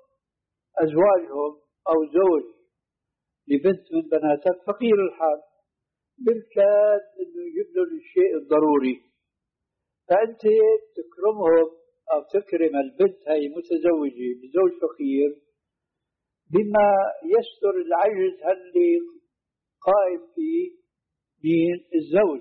أزواجهم أو زوج لبنت من بناتك فقير الحال بالكاد أنه يجيب له الشيء الضروري، فأنت تكرمهم أو تكرم البنت هي متزوجة بزوج فقير بما يستر العجز اللي قائم فيه من الزوج.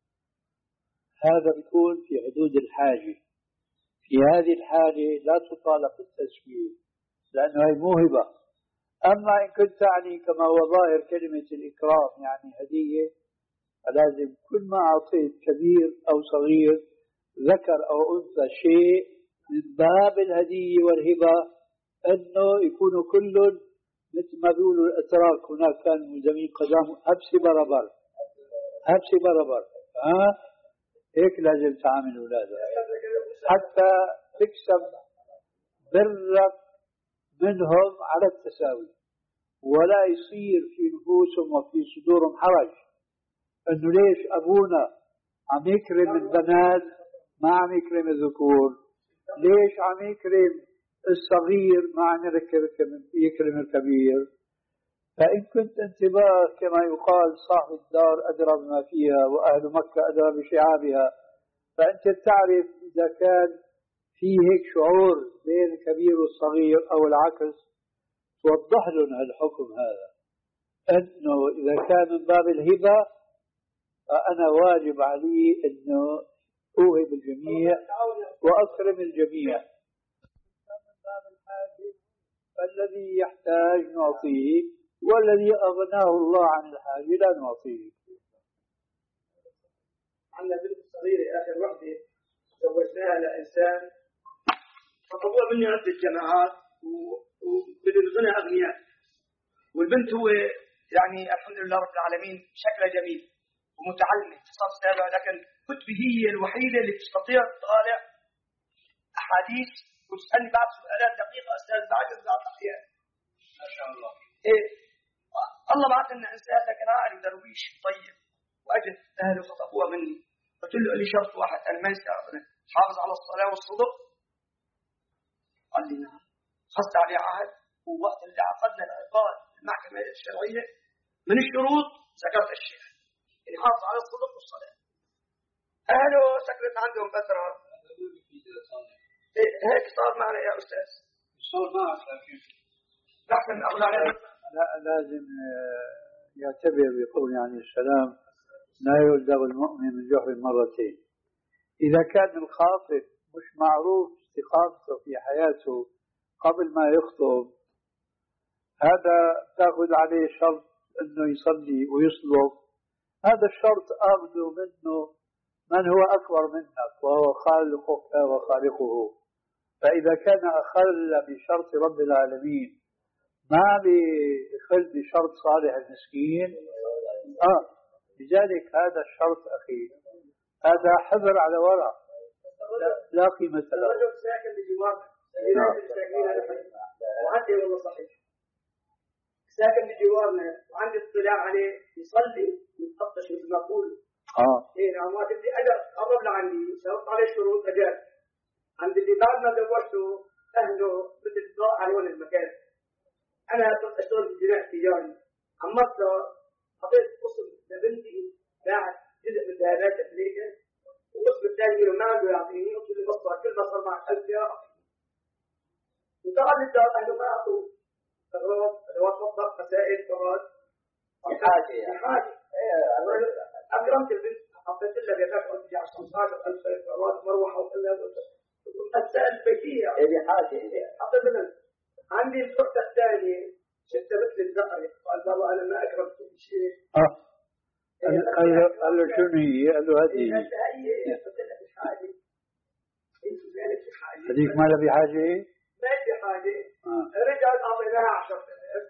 هذا بيكون في حدود الحاجة. في هذه الحالة لا تطالب بالتسوية لأنه هي موهبة. أما إن كنت تعني كما هو ظاهر كلمة الإكرام يعني هدية، فلازم كل ما أعطيت كبير أو صغير ذكر أو أنثى شيء من باب الهدية والهبة أنه يكونوا كلهم مثل ما بيقولوا الأتراك هناك كانوا ملزمين قدام هبسي بربر هبسي بربر. ها هيك لازم تعامل أولادك حتى تكسب برك منهم على التساوي، ولا يصير في نفوسهم وفي صدورهم حرج انه ليش ابونا عم يكرم البنات ما عم يكرم الذكور، ليش عم يكرم الصغير ما عم يكرم الكبير. فإن كنت انتباه كما يقال صاحب الدار أدرى بما فيها وأهل مكة أدرى بشعابها، فأنت تعرف إذا كان في هيك شعور بين الكبير والصغير أو العكس توضح لهم هالحكم هذا أنه إذا كان من باب الهبة فأنا واجب علي أنه أوهب الجميع وأكرم الجميع. من باب الحاجة فالذي يحتاج نعطيه والذي أغناه الله عن الحاجة لا نعطيه. عندنا بنت صغيرة آخر وحدة زوجناها لإنسان فطلبوها مني عدة الجماعات وبدرسونها أغنياء، والبنت هو يعني الحمد لله رب العالمين شكلها جميل ومتعلمة اتصال سابع، لكن كتبي هي الوحيدة اللي تستطيع تطالع أحاديث وتسألني بعض سؤالات دقيقة أستاذ بعد بعض الأحيان. ما شاء الله. إيه الله بعث لنا انسان لكن عارف درويش طيب، واجت اهله خطفوها مني، قلت له لي شرط واحد انا ما يستعب حافظ على الصلاه والصدق. قال لي نعم. خذت عليه عهد، ووقت اللي عقدنا العقاد المحكمه الشرعيه من الشروط ذكرت الشيء اللي حافظ على الصدق والصلاه. اهله سكرت عندهم فتره. هيك صار معنا يا استاذ. صار معك لكن نحن اغلى لا لازم يعتبر بقول يعني السلام لا يلدغ المؤمن من جحر مرتين. إذا كان الخاطب مش معروف استقامته في حياته قبل ما يخطب، هذا تأخذ عليه شرط أنه يصلي ويصلب. هذا الشرط أخذه منه من هو أكبر منك وهو خالقك وخالقه. فإذا كان أخل بشرط رب العالمين ما بيخل بشرط صالح المسكين، آه لذلك هذا الشرط أخي هذا حذر على وراء لا, لا قيمة له. رجل ساكن بجوارنا وعندي والله صحيح ساكن بجوارنا وعندي اطلاع عليه يصلي ويتقطش مثل ما أقول. اه ايه نعم. وقت اللي اجى قرب لعندي سوقت عليه شروط اجاز عند اللي بعد ما زوجته اهله مثل ضاع عليهم المكان. انا كنت اشتغل في البناء التجاري، عمرت حطيت قسم لبنتي بعد جزء من ذهبات امريكا، والقسم الثاني ما عنده يعطيني، قلت له بصر كل ما صار معك ألف يا اخي. وطبعا الدار اهله ما اعطوا اغراض ادوات مطبخ مسائل فراد بحاجه يعني بحاجه. أكرمت البنت حطيت لها بيتك قلت لي عشان صاحب ألف فراد مروحة وكلها السائل البيتية هذه حاجه هي حطيت لها. عندي الأخت الثانية شفتها مثل الزهر، قال بابا أنا ما أكرمت كل شيء. اه قال له شنو هي؟ قال له هذه هي قلت لها بحاجة، أنت مالك بحاجة؟ هذيك ما لها بحاجة؟ مالك بحاجة. آه. رجعت أعطيناها عشرة آلاف.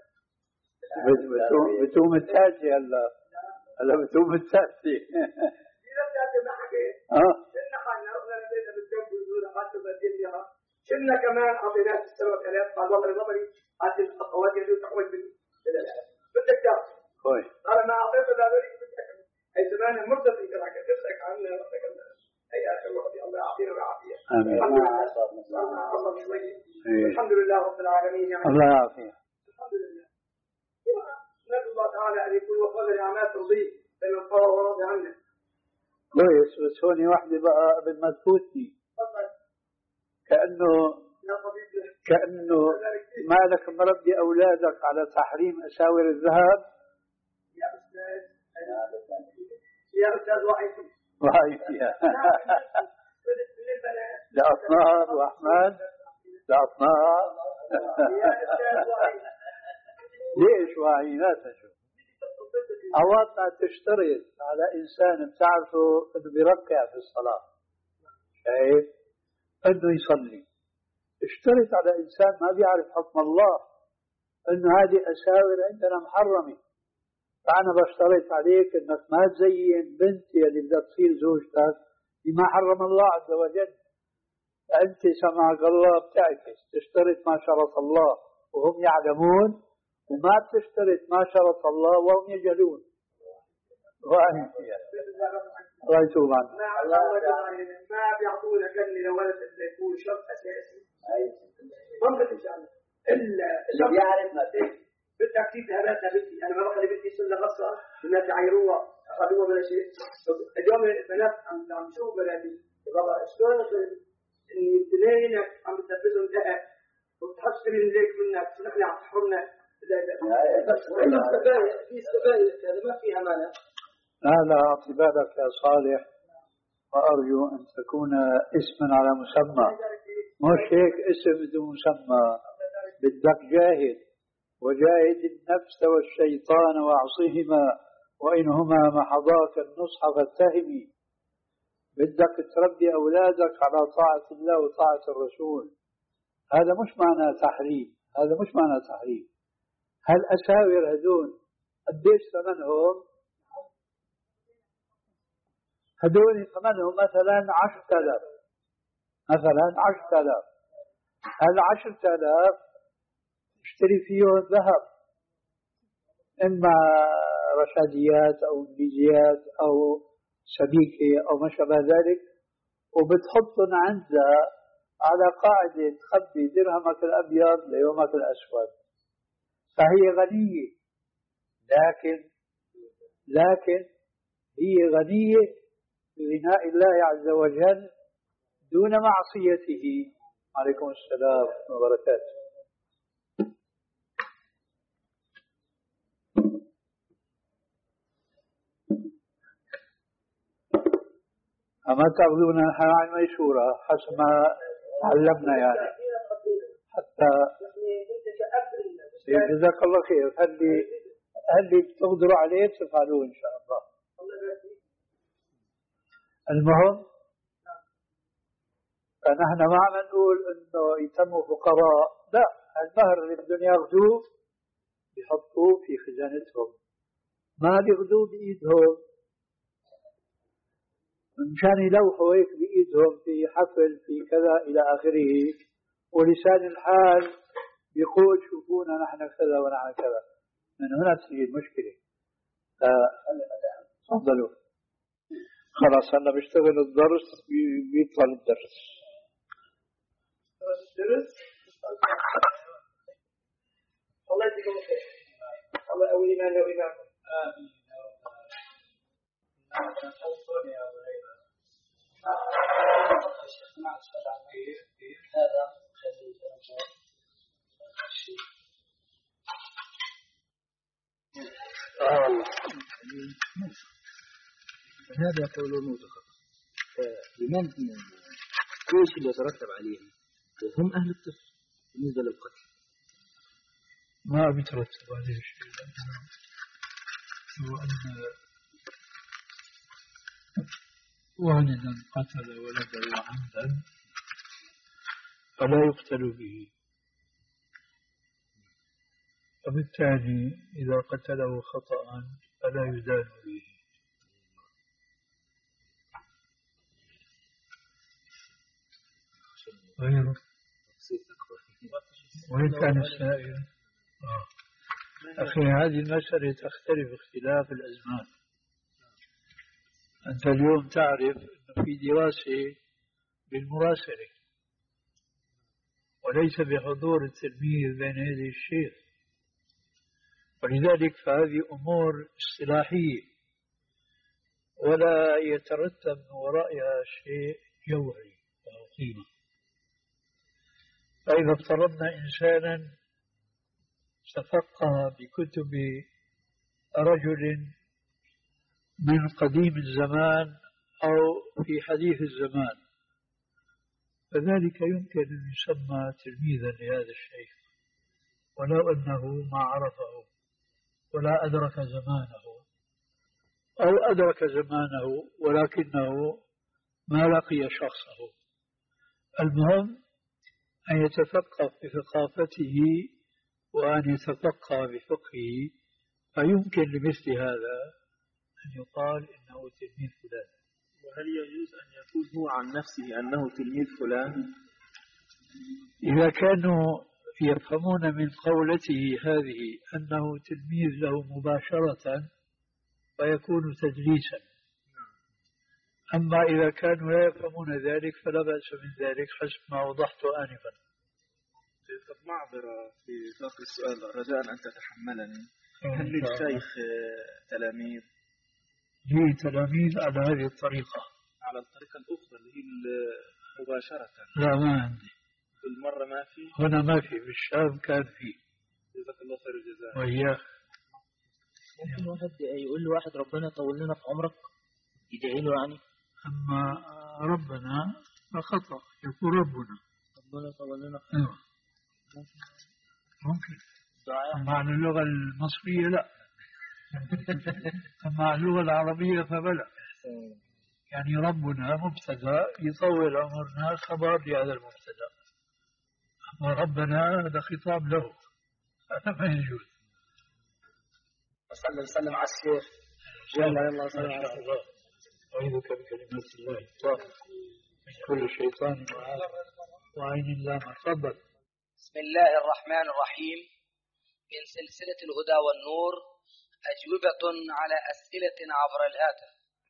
بتوم الثالثة هلا هلا بتوم الثالثة. إذا الثالثة ما حكيت. اه شلنا حالنا رحنا لبيتها بالجنب ونزولها قالت بدين لها. شلنا كمان أعطيناها سبعة آلاف. قال والله نظري قالت الخطوات يجوز تحول بال بدك تاخذ. كويس. قال ما أعطيته لا بريء بدك أكمل. أي زمان مرضى في كذا كذبتك عنه ربك الله. أي أخي ربي الله يعطينا ويعافينا. آمين. الحمد لله. الله شوي. الحمد لله رب العالمين يعني. الله يعافيك. الحمد لله. نسأل الله تعالى أن يكون وفضل الأعمال ترضيه بين القوى وراضي عنه. كويس. بس هوني واحدة بقى قبل ما تفوتني كأنه كأنه مالك مربي أولادك على تحريم أساور الذهب. يا أستاذ يا أستاذ وعيد وعيد فيها لأطناب وأحمد لأطناب. يا أستاذ وعيد ليش واعي؟ لا تشوف أوقات ما تشترط على إنسان بتعرفه إنه بيركع في الصلاة، شايف إنه يصلي، اشترط على إنسان ما بيعرف حكم الله إنه هذه أساور عندنا محرمة، فأنا بشترط عليك إنك ما تزين بنتي اللي بدها تصير زوجتك بما حرم الله عز وجل. أنت سمعك الله بتعكس تشترط ما شرط الله وهم يعلمون، وما بتشترط ما شرط الله وهم يجهلون. وأنت الله يتوب عنك. ما بيعطونا كلمة لولد يكون شرط أساسي. ممكن إن شاء الله. إلا اللي بيعرف ما فيه. بدك تجيب ذهباتها بنتي، أنا ما بخلي بنتي سنة غصة، الناس يعيروها، أخذوها ولا شيء. اليوم البنات عم عم شوف بناتي، بابا شلون إني اثنينك عم تلبسهم ذهب وتحشري من ليك منك، ونحن عم تحرمنا. بس عندهم سبايا، في سبايا هذا ما فيها مانع. لا لا أعطي بالك يا صالح، وأرجو أن تكون اسما على مسمى، مش هيك اسم بدون مسمى. بدك جاهد، وجاهد النفس والشيطان واعصهما وإنهما محضاك النصح فاتهمي. بدك تربي أولادك على طاعة الله وطاعة الرسول. هذا مش معنى تحريم، هذا مش معنى تحريم. هالأساور هدول قديش ثمنهم؟ هدول ثمنهم مثلا عشرة آلاف، مثلا عشرة آلاف. هالعشرة آلاف اشتري فيهم ذهب إما رشاديات أو إنجليزيات أو سبيكة أو ما شابه ذلك، وبتحطهم عندها على قاعدة تخبي درهمك الأبيض ليومك الأسود. فهي غنية، لكن لكن هي غنية بغناء الله عز وجل دون معصيته. عليكم السلام ورحمة الله وبركاته. أما تأخذون الحرام ميسورة حسب ما علمنا يعني حتى جزاك الله خير. هل هل تقدروا عليه تفعلوه إن شاء الله. المهم فنحن ما عم نقول إنه يتموا فقراء، لا، المهر اللي بدهم ياخذوه بيحطوه في خزانتهم، ما بياخذوه بإيدهم مشان يلوحوا هيك بإيدهم في حفل في كذا إلى آخره، ولسان الحال بيقول شوفونا نحن كذا ونحن كذا. من هنا تصير المشكلة. تفضلوا. خلاص هلا بيشتغل الدرس بيطلع الدرس. الدرس الله يجزيكم خير. الله يقوي إيماننا وإيمانكم. آمين. هذا قولون متخصص. لمن كل شيء يترتب عليهم وهم أهل الطفل بالنسبة للقتل ما بيترتب عليه شيء، هو أن والدا قتل ولده عمدا فلا يقتل به، وبالتالي إذا قتله خطأ فلا يدان به. غيره وإن كان السائل آه. أخي هذه المسألة تختلف اختلاف الأزمان. أنت اليوم تعرف أنه في دراسة بالمراسلة وليس بحضور التلميذ بين يدي الشيخ، ولذلك فهذه أمور اصطلاحية ولا يترتب من ورائها شيء جوهري أو قيمة. فإذا افترضنا إنسانا تفقه بكتب رجل من قديم الزمان أو في حديث الزمان، فذلك يمكن أن يسمى تلميذا لهذا الشيخ ولو أنه ما عرفه ولا أدرك زمانه أو أدرك زمانه ولكنه ما لقي شخصه. المهم أن يتفقه بثقافته وأن يتفقه بفقهه، فيمكن لمثل هذا أن يقال إنه تلميذ فلان. وهل يجوز أن يقول هو عن نفسه أنه تلميذ فلان؟ إذا كانوا يفهمون من قولته هذه أنه تلميذ له مباشرة فيكون تدليسا، أما إذا كانوا لا يفهمون ذلك فلا بأس من ذلك حسب ما وضحت آنفا. معذرة في باقي السؤال رجاء أن تتحملني. هل للشيخ تلاميذ؟ لي تلاميذ على هذه الطريقة. على الطريقة الأخرى اللي هي مباشرة؟ لا ما عندي. بالمرة ما في؟ هنا ما في، بالشام كان في. جزاك الله خير الجزاء. وإياك. ممكن واحد يقول له واحد ربنا طول لنا في عمرك، يدعي له يعني؟ أما ربنا فخطأ، يقول ربنا ربنا طول لنا في عمرك. ممكن. أما عن اللغة المصرية لا. أما عن اللغة العربية فبلا. يعني ربنا مبتدا يطول عمرنا خبر لهذا المبتدا، أما ربنا هذا خطاب له، هذا ما يجوز. وصلى وسلم على الشيخ. الله الله صلى الله عليه وسلم. أعيذك بكلمات الله الطاهرة من كل شيطان وعين لامة. تفضل. بسم الله الرحمن الرحيم. من سلسلة الهدى والنور أجوبة على أسئلة عبر الهاتف.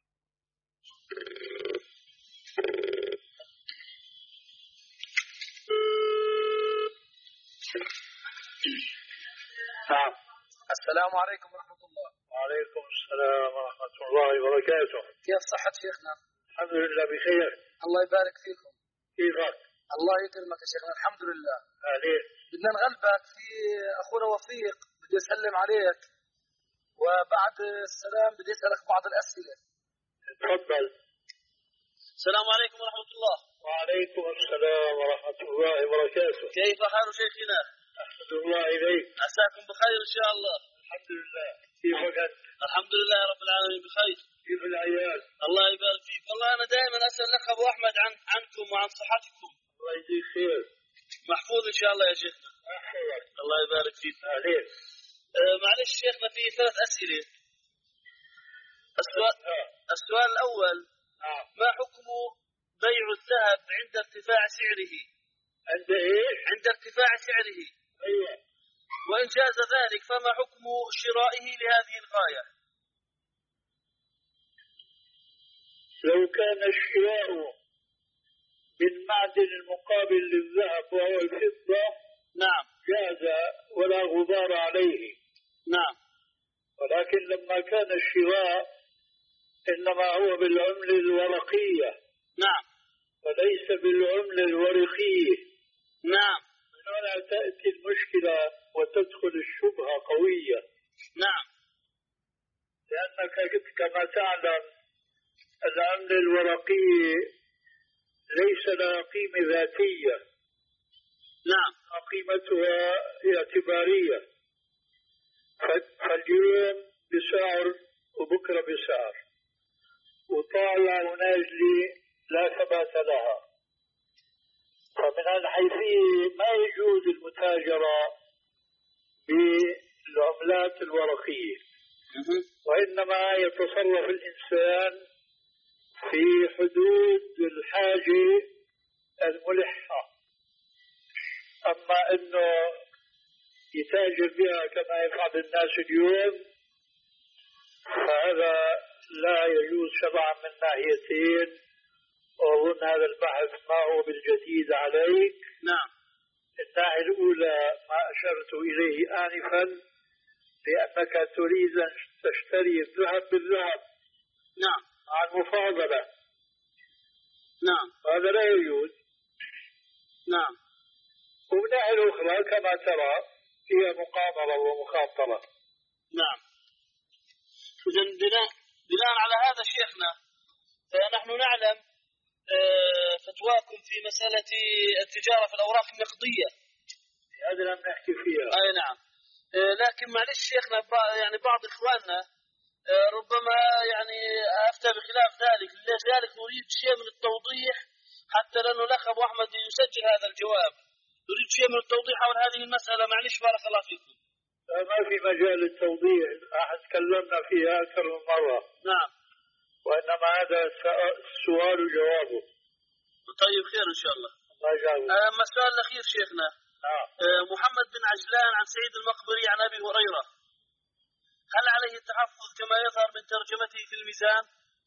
نعم. السلام عليكم ورحمة الله. وعليكم السلام ورحمة الله وبركاته. كيف صحة شيخنا؟ الحمد لله بخير. الله يبارك فيكم. كيفك؟ الله يكرمك يا شيخنا. الحمد لله. أهلين. بدنا نغلبك في أخونا وفيق، بدي أسلم عليك، وبعد السلام بدي أسألك بعض الأسئلة. تفضل. السلام عليكم ورحمة الله. وعليكم السلام ورحمة الله وبركاته. كيف حال شيخنا؟ أحمد الله إليك. عساكم بخير إن شاء الله. الحمد لله. كيفك أنت؟ الحمد لله رب العالمين بخير. كيف العيال؟ الله يبارك فيك. والله أنا دائما أسأل لك أبو أحمد عن عنكم وعن صحتكم. الله يجزيك خير. محفوظ إن شاء الله يا شيخنا. أحفظك. الله يبارك فيك. أهلين. أه معلش شيخنا في ثلاث أسئلة. السؤال آه. السؤال الأول آه. ما حكم بيع الذهب عند ارتفاع سعره؟ عند إيش؟ عند ارتفاع سعره. أيوة. وإن جاز ذلك فما حكم شرائه لهذه الغاية؟ لو كان الشراء بالمعدن المقابل للذهب وهو الفضة نعم جاز ولا غبار عليه. نعم. ولكن لما كان الشراء إنما هو بالعملة الورقية. نعم. وليس بالعملة الورقية. نعم. من هنا تأتي المشكلة وتدخل الشبهة قوية. نعم. لأنك كما تعلم العملة الورقية ليس لها قيمة ذاتية. نعم. قيمتها اعتبارية. فاليوم بسعر وبكرة بسعر، وطالع ونازلة لا ثبات لها. فمن الحيثية ما يجوز المتاجرة بالعملات الورقية، وإنما يتصرف الإنسان في حدود الحاجة الملحة. أما أنه يتاجر بها كما يفعل الناس اليوم فهذا لا يجوز شرعا من ناحيتين. وأظن هذا البحث ما هو بالجديد عليك. نعم. الناحية الأولى ما أشرت إليه آنفا، لأنك تريد أن تشتري الذهب بالذهب. نعم. مع المفاضلة. نعم. هذا لا يجوز. نعم. ومن الناحية الأخرى كما ترى هي مقامرة ومخاطرة. نعم. إذن بناء بناء على هذا شيخنا فنحن نعلم فتواكم في مسألة التجارة في الأوراق النقدية. هذا لم نحكي فيها. أي نعم. لكن معلش شيخنا يعني بعض إخواننا ربما يعني أفتى بخلاف ذلك، لذلك نريد شيء من التوضيح حتى لأنه الأخ أبو أحمد يسجل هذا الجواب. نريد شيء من التوضيح عن هذه المسألة. معلش بارك الله فيكم. ما في مجال للتوضيح، أحد تكلمنا فيها أكثر من مرة. نعم. وإنما هذا السؤال وجوابه. طيب خير إن شاء الله. الله يجاوب. أما السؤال الأخير شيخنا. نعم. محمد بن عجلان عن سعيد المقبري عن أبي هريرة، هل عليه التحفظ كما يظهر من ترجمته في الميزان؟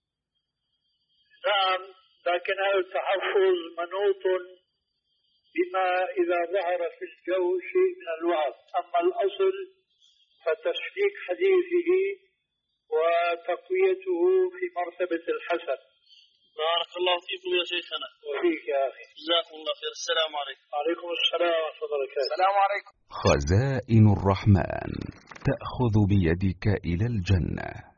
نعم، لكن هذا التحفظ منوط بما إذا ظهر في الجو شيء من الوعظ. أما الأصل فتسليك حديثه وتقويته في مرتبة الحسن. بارك الله فيكم يا شيخنا. وفيك يا أخي. جزاكم الله خير. السلام عليكم. وعليكم السلام ورحمة الله وبركاته. السلام عليكم. خزائن الرحمن تأخذ بيدك إلى الجنة.